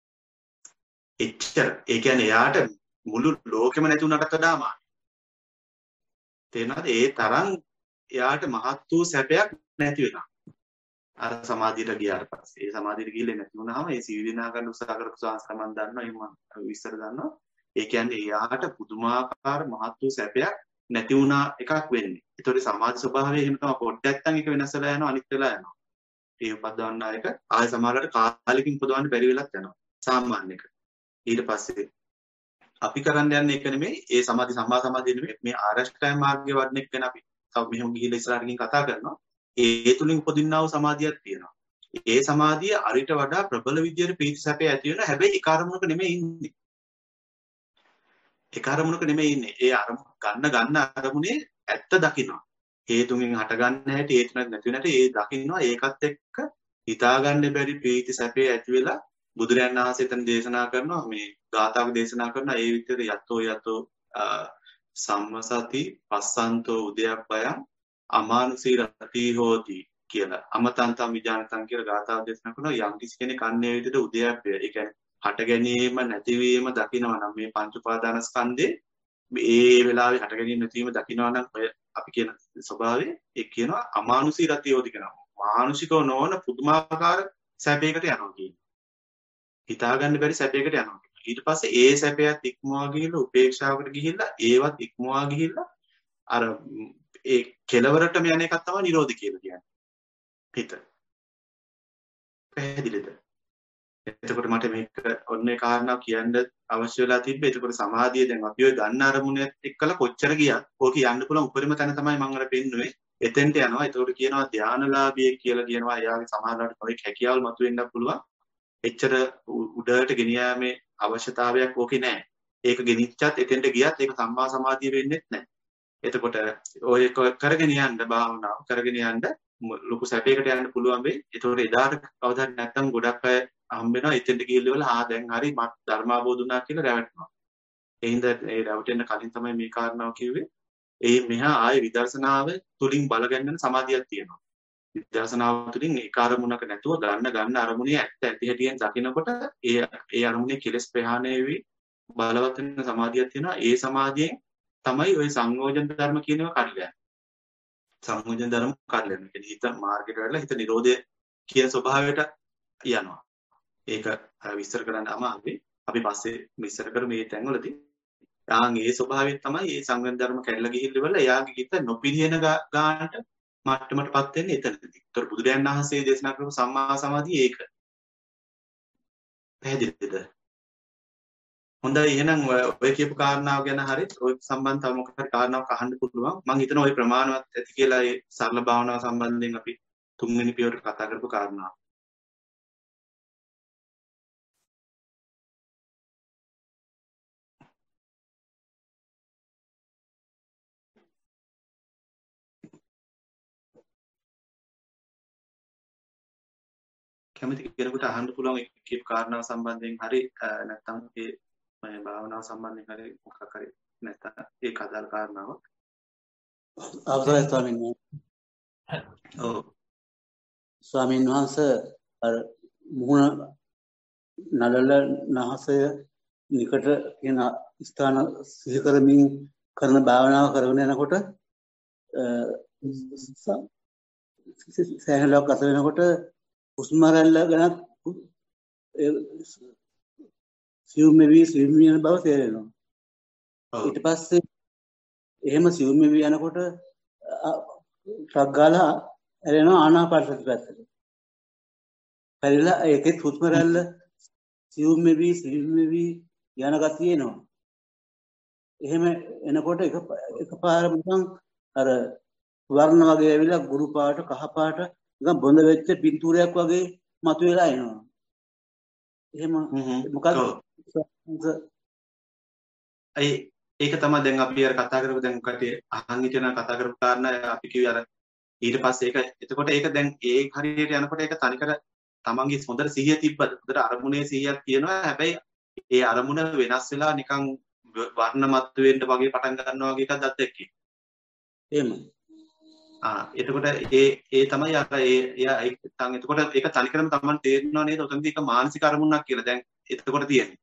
එච්චර. ඒ කියන්නේ එයාට මුළු ලෝකෙම නැති වුණාට වඩා මාන. තේරෙනවද? ඒ තරම් එයාට මහත් වූ සැපයක් නැති වෙනවා. අර සමාධියට ගියාට පස්සේ ඒ සමාධියට ගිහිල්ලා නැති වුණාම ඒ සීවිනා ගන්න උත්සාහ කරපු සංස්කරණ දන්නවා එහෙම විස්තර දන්නවා. ඒ කියන්නේ එයාට පුදුමාකාර මහත් වූ සැපයක් නැති වුණා එකක් වෙන්නේ. ඒතකොට සමාධි ස්වභාවය එහෙම තමයි පොඩ්ඩක් නැත්තම් ඒක වෙනස් වෙලා යනවා අනිත් වෙලා යනවා. ඒ උපදවන්න එක ආය සමහරවිට කාලෙකින් උපදවන්න බැරි වෙලක් යනවා. සාමාන්‍ය එක. ඊට පස්සේ අපි කරන්න යන්නේ ඒක නෙමෙයි. ඒ සමාධි සම්මා සමාධිය නෙමෙයි. මේ ආරෂ්ඨාය මාර්ගයේ වඩන එක ගැන අපි තව මෙහෙම ගිහිල්ලා ඉස්සරහට ගිහින් කතා කරනවා. ඒ තුලින් උපදින්නා වූ සමාධියක් තියෙනවා. ඒ සමාධිය අරිට වඩා ප්‍රබල විදියට ප්‍රීති සැපය ඇති වෙනවා. හැබැයි ඒ කාර්මුණක නෙමෙයි ඉන්නේ. ඒ කාර්මුණක නෙමෙයි ඉන්නේ. ඒ අරමුණ ගන්න ගන්න අරමුණේ ඇත්ත දකින්නවා. හේතුන්ගෙන් හට ගන්න හැටි හේතුනක් නැති වෙනට ඒ දකින්නවා. ඒකත් එක්ක හිතා ගන්න බැරි ප්‍රීති සැපය ඇති වෙලා බුදුරයන් වහන්සේ තන දේශනා කරනවා මේ ගාථාවක දේශනා කරනවා ඒ විදිහට යතෝ යතෝ සම්මසති පස්සන්තෝ උදයප්පයං අමානුෂී රති හෝති කියලා අමතන්තම් විජානතම් කියලා ගාථාව දේශනා කරනවා. යම් කිසි කෙනෙක් අන්නේ විදිහට උදයප්පය ඒ කියන්නේ හට ගැනීම නැතිවීම දකිනවා නම් මේ පංච උපාදානස්කන්ධේ මේ වෙලාවේ හට ගැනීම නැතිවීම දකිනවා නම් ඔය අපි කියන ස්වභාවය ඒ කියනවා අමානුෂී රති හෝති කියනවා. මානුෂිකව නොවන පුදුමාකාර සැපයකට යනවා කියන්නේ. හිතා ගන්න බැරි සැපයකට යනවා. ඊට පස්සේ ඒ සැපයත් ඉක්මවා ගිහිල්ලා උපේක්ෂාවකට ගිහිල්ලා ඒවත් ඉක්මවා ගිහිල්ලා අර ඒ කෙලවරටම යන එකක් තමයි නිරෝධ කියලා කියන්නේ. හිත. පැහැදිලිද? එතකොට මට මේක ඔන්නේ කාරණා කියන්න අවශ්‍ය වෙලා තිබ්බේ. එතකොට සමාධිය දැන් අපි ඔය ගන්න අරමුණත් එක්කලා කොච්චර ගියත් ඕක යන්න පුළුවන් උපරිම තැන තමයි මම අර පෙන්නුවේ. එතෙන්ට යනවා. එතකොට කියනවා ධානලාභියෙක් කියලා කියනවා. එයාගේ සමාධියට කොයි හැකියාවල් මතුවෙන්නත් පුළුවන්. එච්චර උඩට ගෙනියාමේ අවශ්‍යතාවයක් ඕකේ නැහැ. ඒක ගෙනිච්චත් එතෙන්ට ගියත් ඒක සම්මා සමාධිය වෙන්නේ නැහැ. එතකොට ඔය කරගෙන යන්න භාවනාව කරගෙන යන්න ලොකු සැපයකට යන්න පුළුවන් වෙයි. ඒතකොට එදාට කවදාවත් නැත්තම් ගොඩක් අය හම්බ වෙනවා එතෙන්ට ගිහිල්ලා ආ දැන් හරි මට ධර්මාබෝධ වුණා කියලා රැවටෙනවා. ඒ හින්දා ඒ රැවටෙන්න කලින් තමයි මේ කාරණාව කිව්වේ. ඒ මෙහා ආයේ විදර්ශනාව තුලින් බල ගන්න සමාධියක් තියෙනවා. විදර්ශනාව තුලින් ඒ කාර්මුණක නැතුව ගන්න ගන්න අරමුණේ ඇත්ත ඇති හැටියෙන් දකිනකොට ඒ ඒ අරමුණේ කෙලස් ප්‍රහාණය වෙවි බලවත් වෙන සමාධියක් තියෙනවා. ඒ සමාධියෙන් තමයි ওই සංයෝජන ධර්ම කියනවා කඩලන්නේ. සංයෝජන ධර්ම කඩලන්නේ. කියන්නේ හිත මාර්ගයට වැටලා හිත නිරෝධය කියන ස්වභාවයට යනවා. ඒක විස්තර කරන්න අමාරුයි. අපි පස්සේ විස්තර කරමු මේ තැන්වලදී. ආන් ඒ ස්වභාවයෙන් තමයි මේ සංයෝජන ධර්ම කැඩලා ගිහිල්ලා එයාගේ හිත නොපිළිහෙන ගානට මට්ටමටපත් වෙන්නේ එතනදී. ඒතර බුදුරයන් වහන්සේ දේශනා කරපු සම්මා සමාධිය ඒක. පැහැදිලිද? හොඳයි එහෙනම් ඔය කියපු කාරණාව ගැන හරි ඔය සම්බන්ධ තව මොකක් හරි කාරණාවක් අහන්න පුළුවන්. මම හිතනවා ඔය ප්‍රමාණවත් ඇති කියලා ඒ සරල භාවනාව සම්බන්ධයෙන් අපි තුන්වෙනි පියවරට කතා කරපු කාරණාව. කැමති කෙනෙකුට අහන්න පුළුවන් ඒ කියපු කාරණාව සම්බන්ධයෙන් හරි නැත්නම් ඒ මේ භාවනාව සම්බන්ධයෙන් හරි මොකක් හරි නැත්නම් ඒක අදාළ කාරණාවක්. අවසරයි ස්වාමීන් වහන්සේ. ඔව්. ස්වාමීන් වහන්සේ අර මුහුණ නළල නහසය නිකට කියන ස්ථාන සිහි කරමින් කරන භාවනාව කරගෙන යනකොට සෑහෙනලක් අත වෙනකොට හුස්ම රැල්ල ගැන සියුම් මෙවි සියුම් වෙන බව තේරෙනවා. ඊට පස්සේ එහෙම සියුම් මෙවි යනකොට ටක් ගාලා ඇරෙනවා ආනාපානසති පැත්තට. පරිලා ඒකෙත් හුස්ම රැල්ල සියුම් මෙවි සියුම් මෙවි යන ගතිය එනවා. එහෙම එනකොට එක එකපාරම නිකන් අර වර්ණ වගේ ඇවිල්ලා ගුරු පාට කහ පාට නිකන් බොඳ වෙච්ච පින්තූරයක් වගේ මතුවලා එනවා. එහෙම මොකද ඒ ඒක තමයි දැන් අපි අර කතා කරපු දැන් කටේ අහන් හිටියන කතා කරපු කාරණා අපි කිව්වේ අර ඊට පස්සේ ඒක එතකොට ඒක දැන් ඒ හරියට යනකොට ඒක තනිකර තමන්ගේ හොඳට සිහිය තිබ්බද හොඳට අරමුණේ සිහියක් තියෙනවා. හැබැයි ඒ අරමුණ වෙනස් වෙලා නිකන් වර්ණ මත් වෙන්න වගේ පටන් ගන්නවා වගේ එකක් දැක්කේ. එහෙම. ආ එතකොට ඒ ඒ තමයි අර ඒ එයා ඒක එතකොට ඒක තනිකරම තමන් තේරෙනවා නේද? උතනදී ඒක මානසික අරමුණක් කියලා දැන් එතකොට තියෙන්නේ.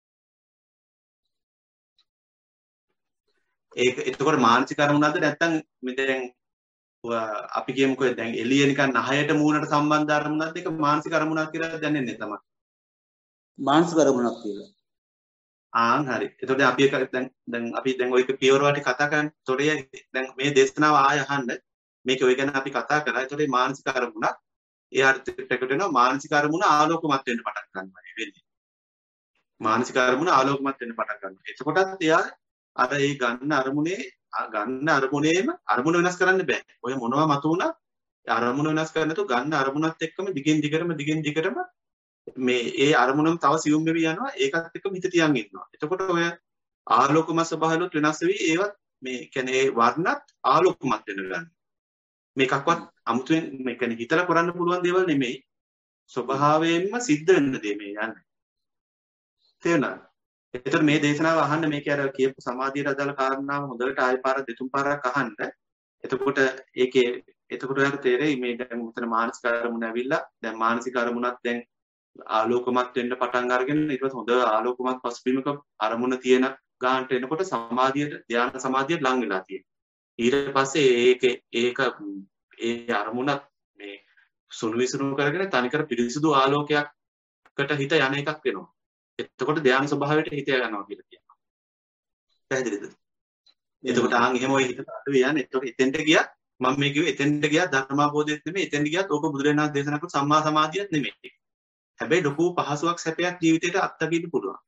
ඒක එතකොට මානසික අරමුණක්ද නැත්නම් මේ දැන් අපි කියමුකෝ දැන් එළිය නිකන් නහයට මූණට සම්බන්ධ අරමුණක්ද ඒක මානසික අරමුණක් කියලා දැනෙන්නේ තමයි. මානසික අරමුණක් කියලා. ආන් හරි. එතකොට අපි එක දැන් දැන් අපි දැන් ඔය පියවර වලට කතා කරන්නේ. එතකොට දැන් මේ දේශනාව ආය අහන්න මේක ඔය ගැන අපි කතා කරා. එතකොට මේ මානසික අරමුණක් ඒ අර්ථයකට වෙනවා මානසික අරමුණ ආලෝකමත් වෙන්න පටන් ගන්නවා වෙන්නේ. මානසික අරමුණ ආලෝකමත් වෙන්න පටන් ගන්නවා. එතකොටත් එයා අර ඒ ගන්න අරමුණේ ගන්න අරමුණේම අරමුණ වෙනස් කරන්න බෑ. ඔය මොනවා මතු වුණා අරමුණ වෙනස් කරන්න තු ගන්න අරමුණත් එක්කම දිගින් දිගටම දිගින් දිගටම මේ ඒ අරමුණම තව සියුම් වෙවි යනවා. ඒකත් එක්ක හිත තියන් ඉන්නවා. එතකොට ඔය ආලෝකමත් ස්වභාවලුත් වෙනස් වෙවි ඒවත් මේ කියන්නේ වර්ණත් ආලෝකමත් වෙන ගන්න. මේකක්වත් අමුතුවෙන් මේ කියන්නේ හිතලා කරන්න පුළුවන් දේවල් නෙමෙයි. ස්වභාවයෙන්ම සිද්ධ වෙන දේ මේ යන්නේ. තේරුණාද? එතකොට මේ දේශනාව අහන්න මේකේ අර කියපු සමාධියට අදාළ කාරණාව හොඳට ආයෙ පාර දෙතුන් පාරක් අහන්න. එතකොට ඒකේ එතකොට ඔයාලට තේරෙයි මේ දැන් උතන මානසික අරමුණ ඇවිල්ලා දැන් මානසික අරමුණක් දැන් ආලෝකමත් වෙන්න පටන් අරගෙන ඊට පස්සේ හොඳ ආලෝකමත් පසුබිමක අරමුණ තියෙන ගානට එනකොට සමාධියට ධ්‍යාන සමාධියට ලං වෙලා තියෙනවා. ඊට පස්සේ ඒකේ ඒක ඒ අරමුණක් මේ සුණු විසුණු කරගෙන තනිකර පිරිසිදු ආලෝකයකට හිත යන එකක් වෙනවා. එතකොට ධ්‍යාන ස්වභාවයට හිත යනවා කියලා කියනවා. පැහැදිලිද? එතකොට ආන් එහෙම ඔය හිත අඩු යන්නේ. එතකොට එතෙන්ට ගියා මම මේ කිව්වේ එතෙන්ට ගියා ධර්මාභෝධයත් නෙමෙයි. එතෙන්ට ගියාත් ඕක බුදුරජාණන් දේශනා කරපු සම්මා සමාධියත් නෙමෙයි. හැබැයි ලොකු පහසුවක් සැපයක් ජීවිතේට අත්දකින්න පුළුවන්.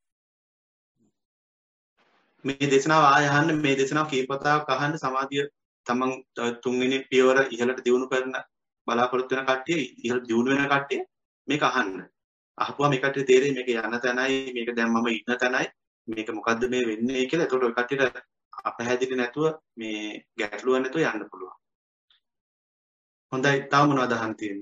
මේ දේශනාව ආය අහන්න මේ දේශනාව කීපතාවක් අහන්න සමාධිය තමන් තුන්වෙනි පියවර ඉහළට දියුණු කරන බලාපොරොත්තු වෙන කට්ටිය ඉහළ දියුණු වෙන කට්ටිය මේක අහන්න. අහපුවා මේ කට්ටිය තේරෙයි මේක යන තැනයි මේක දැන් මම ඉන්න තැනයි මේක මොකද්ද මේ වෙන්නේ කියලා. එතකොට ඔය කට්ටියට අපහැදිලි නැතුව මේ ගැටලුවක් නැතුව යන්න පුළුවන්. හොඳයි, තව මොනවද අහන්න තියෙන්නේ?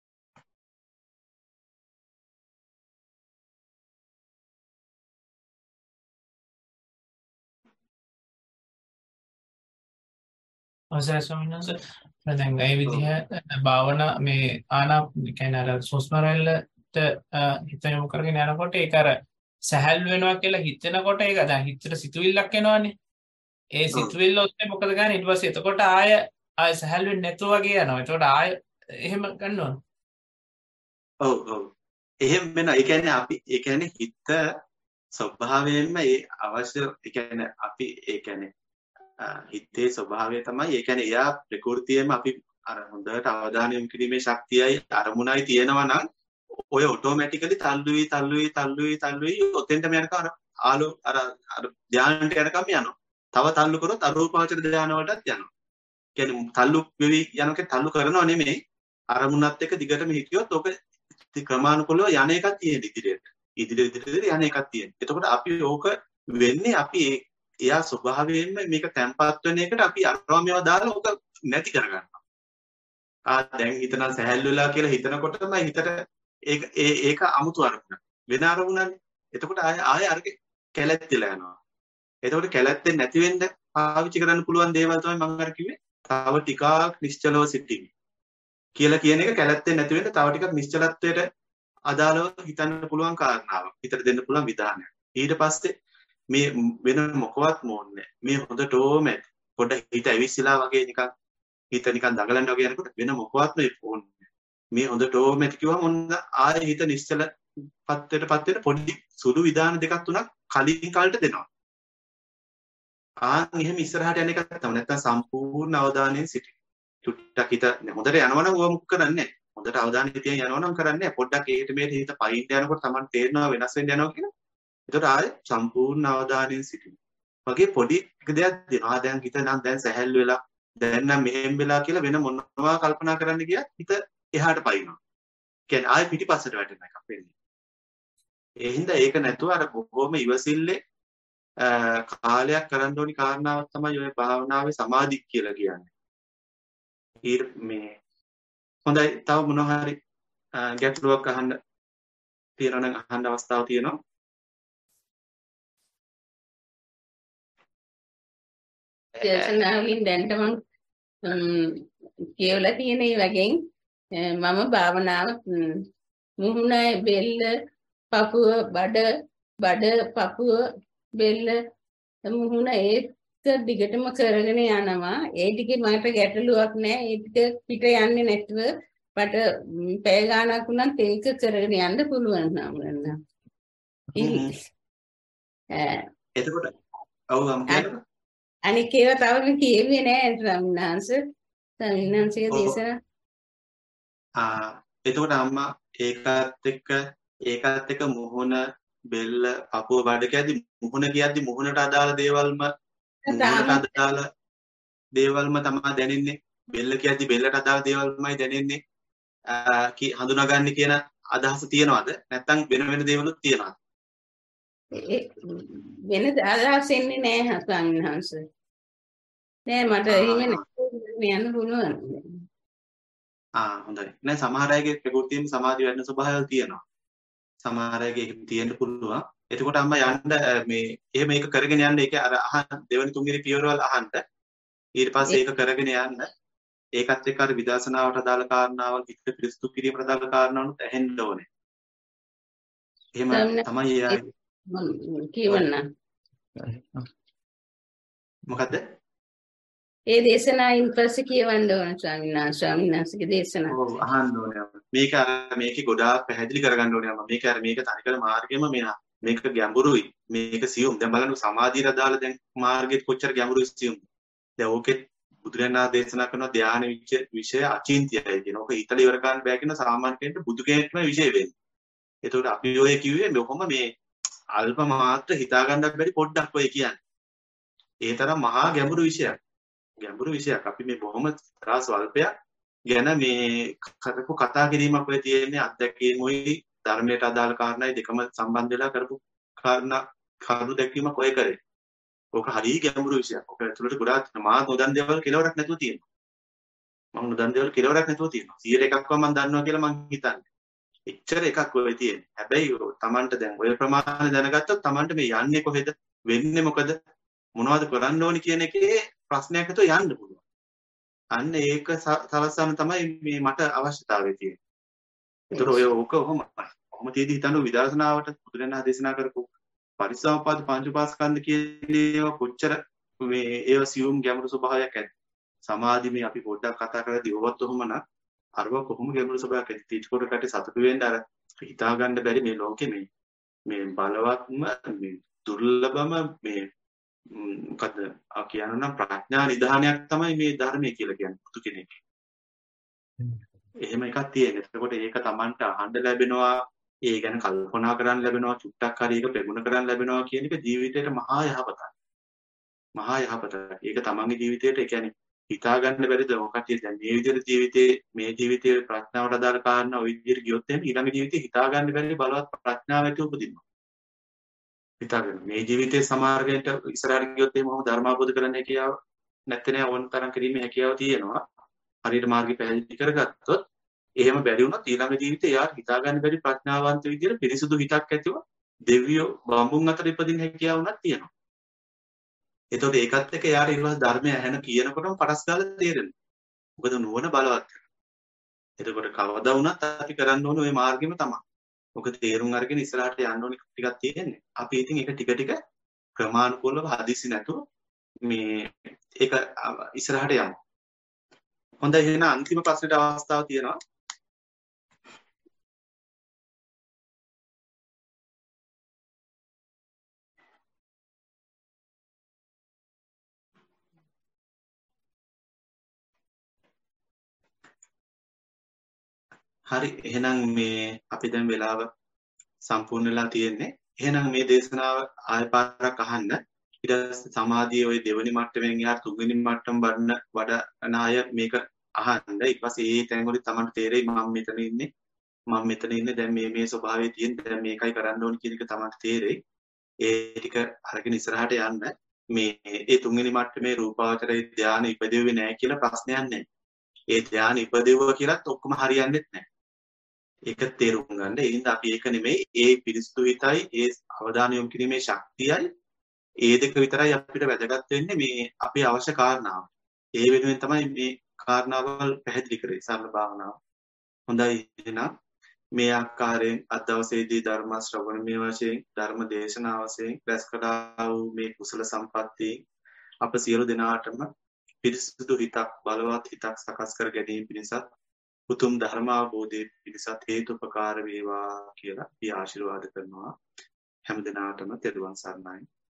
අවසරයි ස්වාමීන් වහන්සේ. දැන් මේ විදිහ භාවනා මේ ආනා කියන්නේ අර සුස්ම රැල්ලට හිත යොමු කරගෙන යනකොට ඒක අර සැහැල්ලු වෙනවා කියලා හිතෙනකොට ඒක දැන් හිතට සිතුවිල්ලක් එනවනේ. ඒ සිතුවිල්ල ඔස්සේ මොකද ගන්න ඊට පස්සේ එතකොට ආය ආය සැහැල්ලු වෙන්නේ නැතුව වගේ යනවා. එතකොට ආය එහෙම ගන්නවා. ඔව් ඔව්. එහෙම වෙනවා. ඒ කියන්නේ අපි ඒ කියන්නේ හිත ස්වභාවයෙන්ම ඒ අවශ්‍ය ඒ කියන්නේ අපි ඒ කියන්නේ හිතේ ස්වභාවය තමයි ඒ කියන්නේ එයා ප්‍රകൃතියෙම අපි අර හොඳට අවධානය යොමු කිරීමේ ශක්තියයි අරමුණයි තියෙනවා නම් ඔය ඔටෝමැටිකලි තල්ලුයි තල්ලුයි තල්ලුයි තල්ලුයි ඔතෙන්ටම යනකම් අර ආලෝ අර අර ධානයට යනකම් යනවා. තව තල්ලු කරොත් අරූපාවචර ධාන වලටත් යනවා. කියන්නේ තල්ලු වෙවි යනකම් තල්ලු කරනව නෙමෙයි අරමුණත් එක්ක දිගටම හිටියොත් ඔක ක්‍රමානුකූලව යන එකක් තියෙන ඉදිරියට. ඉදිරියට ඉදිරියට යන එකක් තියෙන. එතකොට අපි ඕක වෙන්නේ අපි එයා ස්වභාවයෙන්ම මේක තැම්පත් වෙන එකට අපි අරවා මේවා දාලා ඕක නැති කරගන්නවා. ආ දැන් හිතන සැහැල්ලු වෙලා කියලා හිතනකොට තමයි හිතට ඒක ඒ ඒක අමුතු අරමුණ. වෙන අරමුණන්නේ. එතකොට ආය ආය අරක කැලැත්තිලා යනවා. එතකොට කැලැත්තෙන් නැති වෙන්න පාවිච්චි කරන්න පුළුවන් දේවල් තමයි මම අර කිව්වේ. තව ටිකක් නිශ්චලව සිටීම. කියලා කියන එක කැලැත්තෙන් නැති වෙන්න තව ටිකක් නිශ්චලත්වයට අදාළව හිතන්න පුළුවන් කාරණාවක්. හිතට දෙන්න පුළුවන් විධානයක්. ඊට පස්සේ මේ වෙන මොකවත් මොන්නේ මේ හොඳටම පොඩ හිත ඇවිස්සලා වගේ නිකන් හිත නිකන් දඟලන්න වගේ යනකොට වෙන මොකවත් මේ ඕනේ මේ හොඳටම කිව්වම ඔන්න ආයෙ හිත නිශ්චල පත්වෙට පත්වෙට පොඩි සුළු විධාන දෙකක් තුනක් කලින් කාලට දෙනවා. ආන් එහෙම ඉස්සරහට යන එකක් තමයි නැත්තම් සම්පූර්ණ අවධානයෙන් සිටින්න. චුට්ටක් හිත හොඳට යනවනම් ඕවා මුක් කරන්නේ නැහැ. හොඳට අවධානය තියන් යනවනම් කරන්නේ නැහැ. පොඩ්ඩක් එහෙට මෙහෙට හිත පයින් යනකොට Taman තේරෙනවා වෙනස් වෙන්න යනවා කියලා. එතකොට ආයේ සම්පූර්ණ අවධානයෙන් සිටින්න. වගේ පොඩි එක දෙයක් දෙනවා. දැන් හිත නම් දැන් සැහැල්ලු වෙලා දැන් නම් මෙහෙම වෙලා කියලා වෙන මොනවා කල්පනා කරන්න ගියත් හිත එහාට පයින්නවා. කියන්නේ ආයේ පිටිපස්සට වැටෙන එකක් වෙන්නේ. ඒ හින්දා ඒක නැතුව අර බොහොම ඉවසිල්ලේ කාලයක් කරන්න ඕනි කාරණාවක් තමයි ඔය භාවනාවේ සමාධි කියලා කියන්නේ. ඊට මේ හොඳයි තව මොනවා හරි ගැටලුවක් අහන්න තියෙනවා නම් අහන්න අවස්ථාවක් තියෙනවා. දේශනාවලින් දැන්ට මම කියවලා තියෙන ඒ වගේ මම භාවනාව මුහුණ බෙල්ල පපුව බඩ බඩ පපුව බෙල්ල මුහුණ ඒක දිගටම කරගෙන යනවා. ඒ ටිකේ මට ගැටලුවක් නැහැ. ඒ ටික පිට යන්නේ නැතුව මට පැය ගාණක් වුණත් ඒක කරගෙන යන්න පුළුවන් නම. එතකොට ඔව් මම කියනවා අනික ඒවා තවම කියෙන්නේ නැහැ රාමිනාංශ. රාමිනාංශයේ දේශනා. ආ එතකොට අම්මා ඒකත් එක්ක ඒකත් එක්ක මුහුණ බෙල්ල පපුව බඩ කියද්දි මුහුණ කියද්දි මුහුණට අදාළ දේවල්ම මුහුණට අදාළ දේවල්ම තමයි දැනෙන්නේ. බෙල්ල කියද්දි බෙල්ලට අදාළ දේවල්මයි දැනෙන්නේ. කි හඳුනාගන්නේ කියන අදහස තියනවාද? නැත්නම් වෙන වෙන දේවලුත් තියනවාද? වෙන අදහස් එන්නේ නැහැ ස්වාමීන් නෑ මට එහෙම යන්න පුළුවන්. ආ හොඳයි. නෑ සමහර අයගේ ප්‍රകൃතියෙන් සමාධිය වැඩෙන ස්වභාවයල් තියෙනවා. සමහර අයගේ ඒක තියෙන්න පුළුවන්. එතකොට අම්මා යන්න මේ එහෙම ඒක කරගෙන යන්න ඒක අර අහන්න දෙවෙනි තුන්වෙනි පියවරවල් අහන්න. ඊට පස්සේ ඒක කරගෙන යන්න. ඒකත් එක්ක අර විදර්ශනාවට අදාළ කාරණාවල් හිත පිරිසුදු කිරීමට අදාළ කාරණාවලුත් ඇහෙන්න ඕනේ. එහෙම තමයි ඒ කියවන්න. මොකද්ද? ඒ දේශනායින් පස්සේ කියවන්න ඕන ස්වාමීන් වහන්සේ ස්වාමීන් වහන්සේගේ දේශනාව. ඔව් අහන්න ඕනේ. මේක අර මේකේ ගොඩාක් පැහැදිලි කරගන්න ඕනේ අම්මා. මේක අර මේක තනිකර මාර්ගෙම මෙහා. මේක ගැඹුරුයි. මේක සියුම්. දැන් බලන්න සමාධියට අදාළ දැන් මාර්ගෙත් කොච්චර ගැඹුරුයි සියුම්. දැන් ඕකෙත් බුදුරණා දේශනා කරන ධානය විෂය අචින්තියයි කියන. ඕක හිතලා ඉවර කරන්න බෑ කියන සාමාන්‍ය කෙනෙක්ට බුදු කෙනෙක්ම විෂය වෙන්නේ. ඒතකොට අපි ඔය කිව්වේ කොහොම මේ අල්ප මාත්‍ර හිතා ගන්නත් බැරි පොඩ්ඩක් ඔය කියන්නේ. ඒ තරම් මහා ගැඹුරු විෂයක්. ගැඹුරු විෂයක්. අපි මේ බොහොම තරහ ස්වල්පයක් ගැන මේ කරපු කතා කිරීමක් ඔය තියෙන්නේ අත්දැකීමුයි ධර්මයට අදාළ කාරණායි දෙකම සම්බන්ධ වෙලා කරපු කාරණා කරුණු දැක්වීමක් ඔය කරේ. ඕක හරිය ගැඹුරු විෂයක්. ඕක ඇතුළට ගොඩාක් මා නොදන් දේවල් කෙලවරක් නැතුව තියෙනවා. මම නොදන් දේවල් කෙලවරක් නැතුව තියෙනවා. සියයට එකක්ව මම දන්නවා කියලා මං හිතන්නේ. එච්චර එකක් ඔය තියෙන්නේ. හැබැයි Tamanට දැන් ඔය ප්‍රමාණය දැනගත්තොත් Tamanට මේ යන්නේ කොහෙද? වෙන්නේ මොකද? මොනවද කරන්න ඕනි කියන එකේ ප්‍රශ්නයක් හිතුව යන්න පුළුවන්. අන්න ඒක සලස්සන්න තමයි මේ මට අවශ්‍යතාවය තියෙන්නේ. ඒතර ඔය ඕක ඔහොමයි. ඔහොම තියෙදි හිතන්න විදර්ශනාවට බුදුරණා දේශනා කරපු පරිසම්පාද පංච උපාස්කන්ධ කියන ඒවා කොච්චර මේ ඒවා සියුම් ගැඹුරු ස්වභාවයක් ඇති. සමාධි මේ අපි පොඩ්ඩක් කතා කරද්දී ඕවත් ඔහොම නම් අරව කොහොම ගැඹුරු ස්වභාවයක් ඇති. ඊට කොට කටේ සතුටු වෙන්න අර හිතා ගන්න බැරි මේ ලෝකෙ මේ මේ බලවත්ම මේ දුර්ලභම මේ මොකද ආ කියනනම් ප්‍රඥා නිධානයක් තමයි මේ ධර්මය කියලා කියන්නේ පුතු කෙනෙක්. එහෙම එකක් තියෙනවා. එතකොට ඒක Tamanට අහන්න ලැබෙනවා, ඒ ගැන කල්පනා කරන්න ලැබෙනවා, චුට්ටක් හරි ඒක ප්‍රගුණ කරන්න ලැබෙනවා කියන එක ජීවිතේට මහා යහපතක්. මහා යහපතක්. ඒක Tamanගේ ජීවිතේට ඒ කියන්නේ හිතා ගන්න බැරිද ඔය කටිය දැන් මේ විදිහට ජීවිතේ මේ ජීවිතේ ප්‍රඥාවට අදාළ කාරණා ওই විදිහට ගියොත් එහෙනම් ඊළඟ ජීවිතේ හිතා ගන්න බැරි බලවත් ප්‍රඥාව ඇති උපදිනවා. හිතාගන්න මේ ජීවිතේ සමාර්ගයට ඉස්සරහට ගියොත් එහෙනම් මොහොම ධර්ම අවබෝධ කරගන්න හැකියාව නැත්නම් නෑ ඕන තරම් කිරීමේ හැකියාව තියෙනවා. හරියට මාර්ගය පැහැදිලි කරගත්තොත් එහෙම බැරි වුණොත් ඊළඟ ජීවිතේ යාර හිතා ගන්න බැරි ප්‍රඥාවන්ත විදිහට පිරිසුදු හිතක් ඇතිව දෙවියෝ බඹුන් අතර ඉපදින්න හැකියාව උනත් තියෙනවා. එතකොට ඒකත් එක්ක යාර ඊළඟ ධර්මය ඇහෙන කියනකොටම පටස් ගාලා තේරෙනවා. මොකද නුවණ බලවත්. එතකොට කවදා වුණත් අපි කරන්න ඕනේ ওই මාර්ගෙම තමයි. මොකද තේරුම් අරගෙන ඉස්සරහට යන්න ඕනේ ටිකක් තියෙන්නේ. අපි ඉතින් ඒක ටික ටික ක්‍රමානුකූලව හදිසි නැතුව මේ ඒක ඉස්සරහට යමු. හොඳයි එහෙනම් අන්තිම ප්‍රශ්නෙට අවස්ථාව තියෙනවා. හරි එහෙනම් මේ අපි දැන් වෙලාව සම්පූර්ණ වෙලා තියෙන්නේ. එහෙනම් මේ දේශනාව ආය පාරක් අහන්න. ඊට පස්සේ සමාධියේ ওই දෙවෙනි මට්ටමෙන් එහාට තුන්වෙනි මට්ටම වඩන වඩන අය මේක අහන්න. ඊට පස්සේ ඒ තැන්වලදී තමයි තේරෙයි මම මෙතන ඉන්නේ. මම මෙතන ඉන්නේ දැන් මේ මේ ස්වභාවයේ තියෙන දැන් මේකයි කරන්න ඕනේ කියන එක තමයි තේරෙයි. ඒ ටික අරගෙන ඉස්සරහට යන්න. මේ ඒ තුන්වෙනි මට්ටමේ රූපාවචරයේ ධානය ඉපදෙන්නේ නැහැ කියලා ප්‍රශ්නයක් නැහැ. ඒ ධානය ඉපදෙවුවා කියලාත් ඔක්කොම හරියන්නේ නැහැ. ඒක තේරුම් ගන්න. ඒ හින්දා අපි ඒක නෙමෙයි ඒ පිරිසුදු හිතයි ඒ අවධානය යොමු කිරීමේ ශක්තියයි ඒ දෙක විතරයි අපිට වැදගත් වෙන්නේ මේ අපේ අවශ්‍ය කාරණාව. ඒ වෙනුවෙන් තමයි මේ කාරණාවල් පැහැදිලි කරේ සරල භාවනාව. හොඳයි එහෙනම් මේ ආකාරයෙන් අද දවසේදී ධර්ම ශ්‍රවණමය වශයෙන් ධර්ම දේශනාව වශයෙන් රැස් කළා වූ මේ කුසල සම්පatti අප සියලු දෙනාටම පිරිසුදු හිතක් බලවත් හිතක් සකස් කර ගැනීම පිණිසත් උතුම් ධර්ම අවබෝධයේ පිණිසත් හේතුපකාර වේවා කියලා අපි ආශිර්වාද කරනවා. හැම දිනාටම තෙරුවන් සරණයි.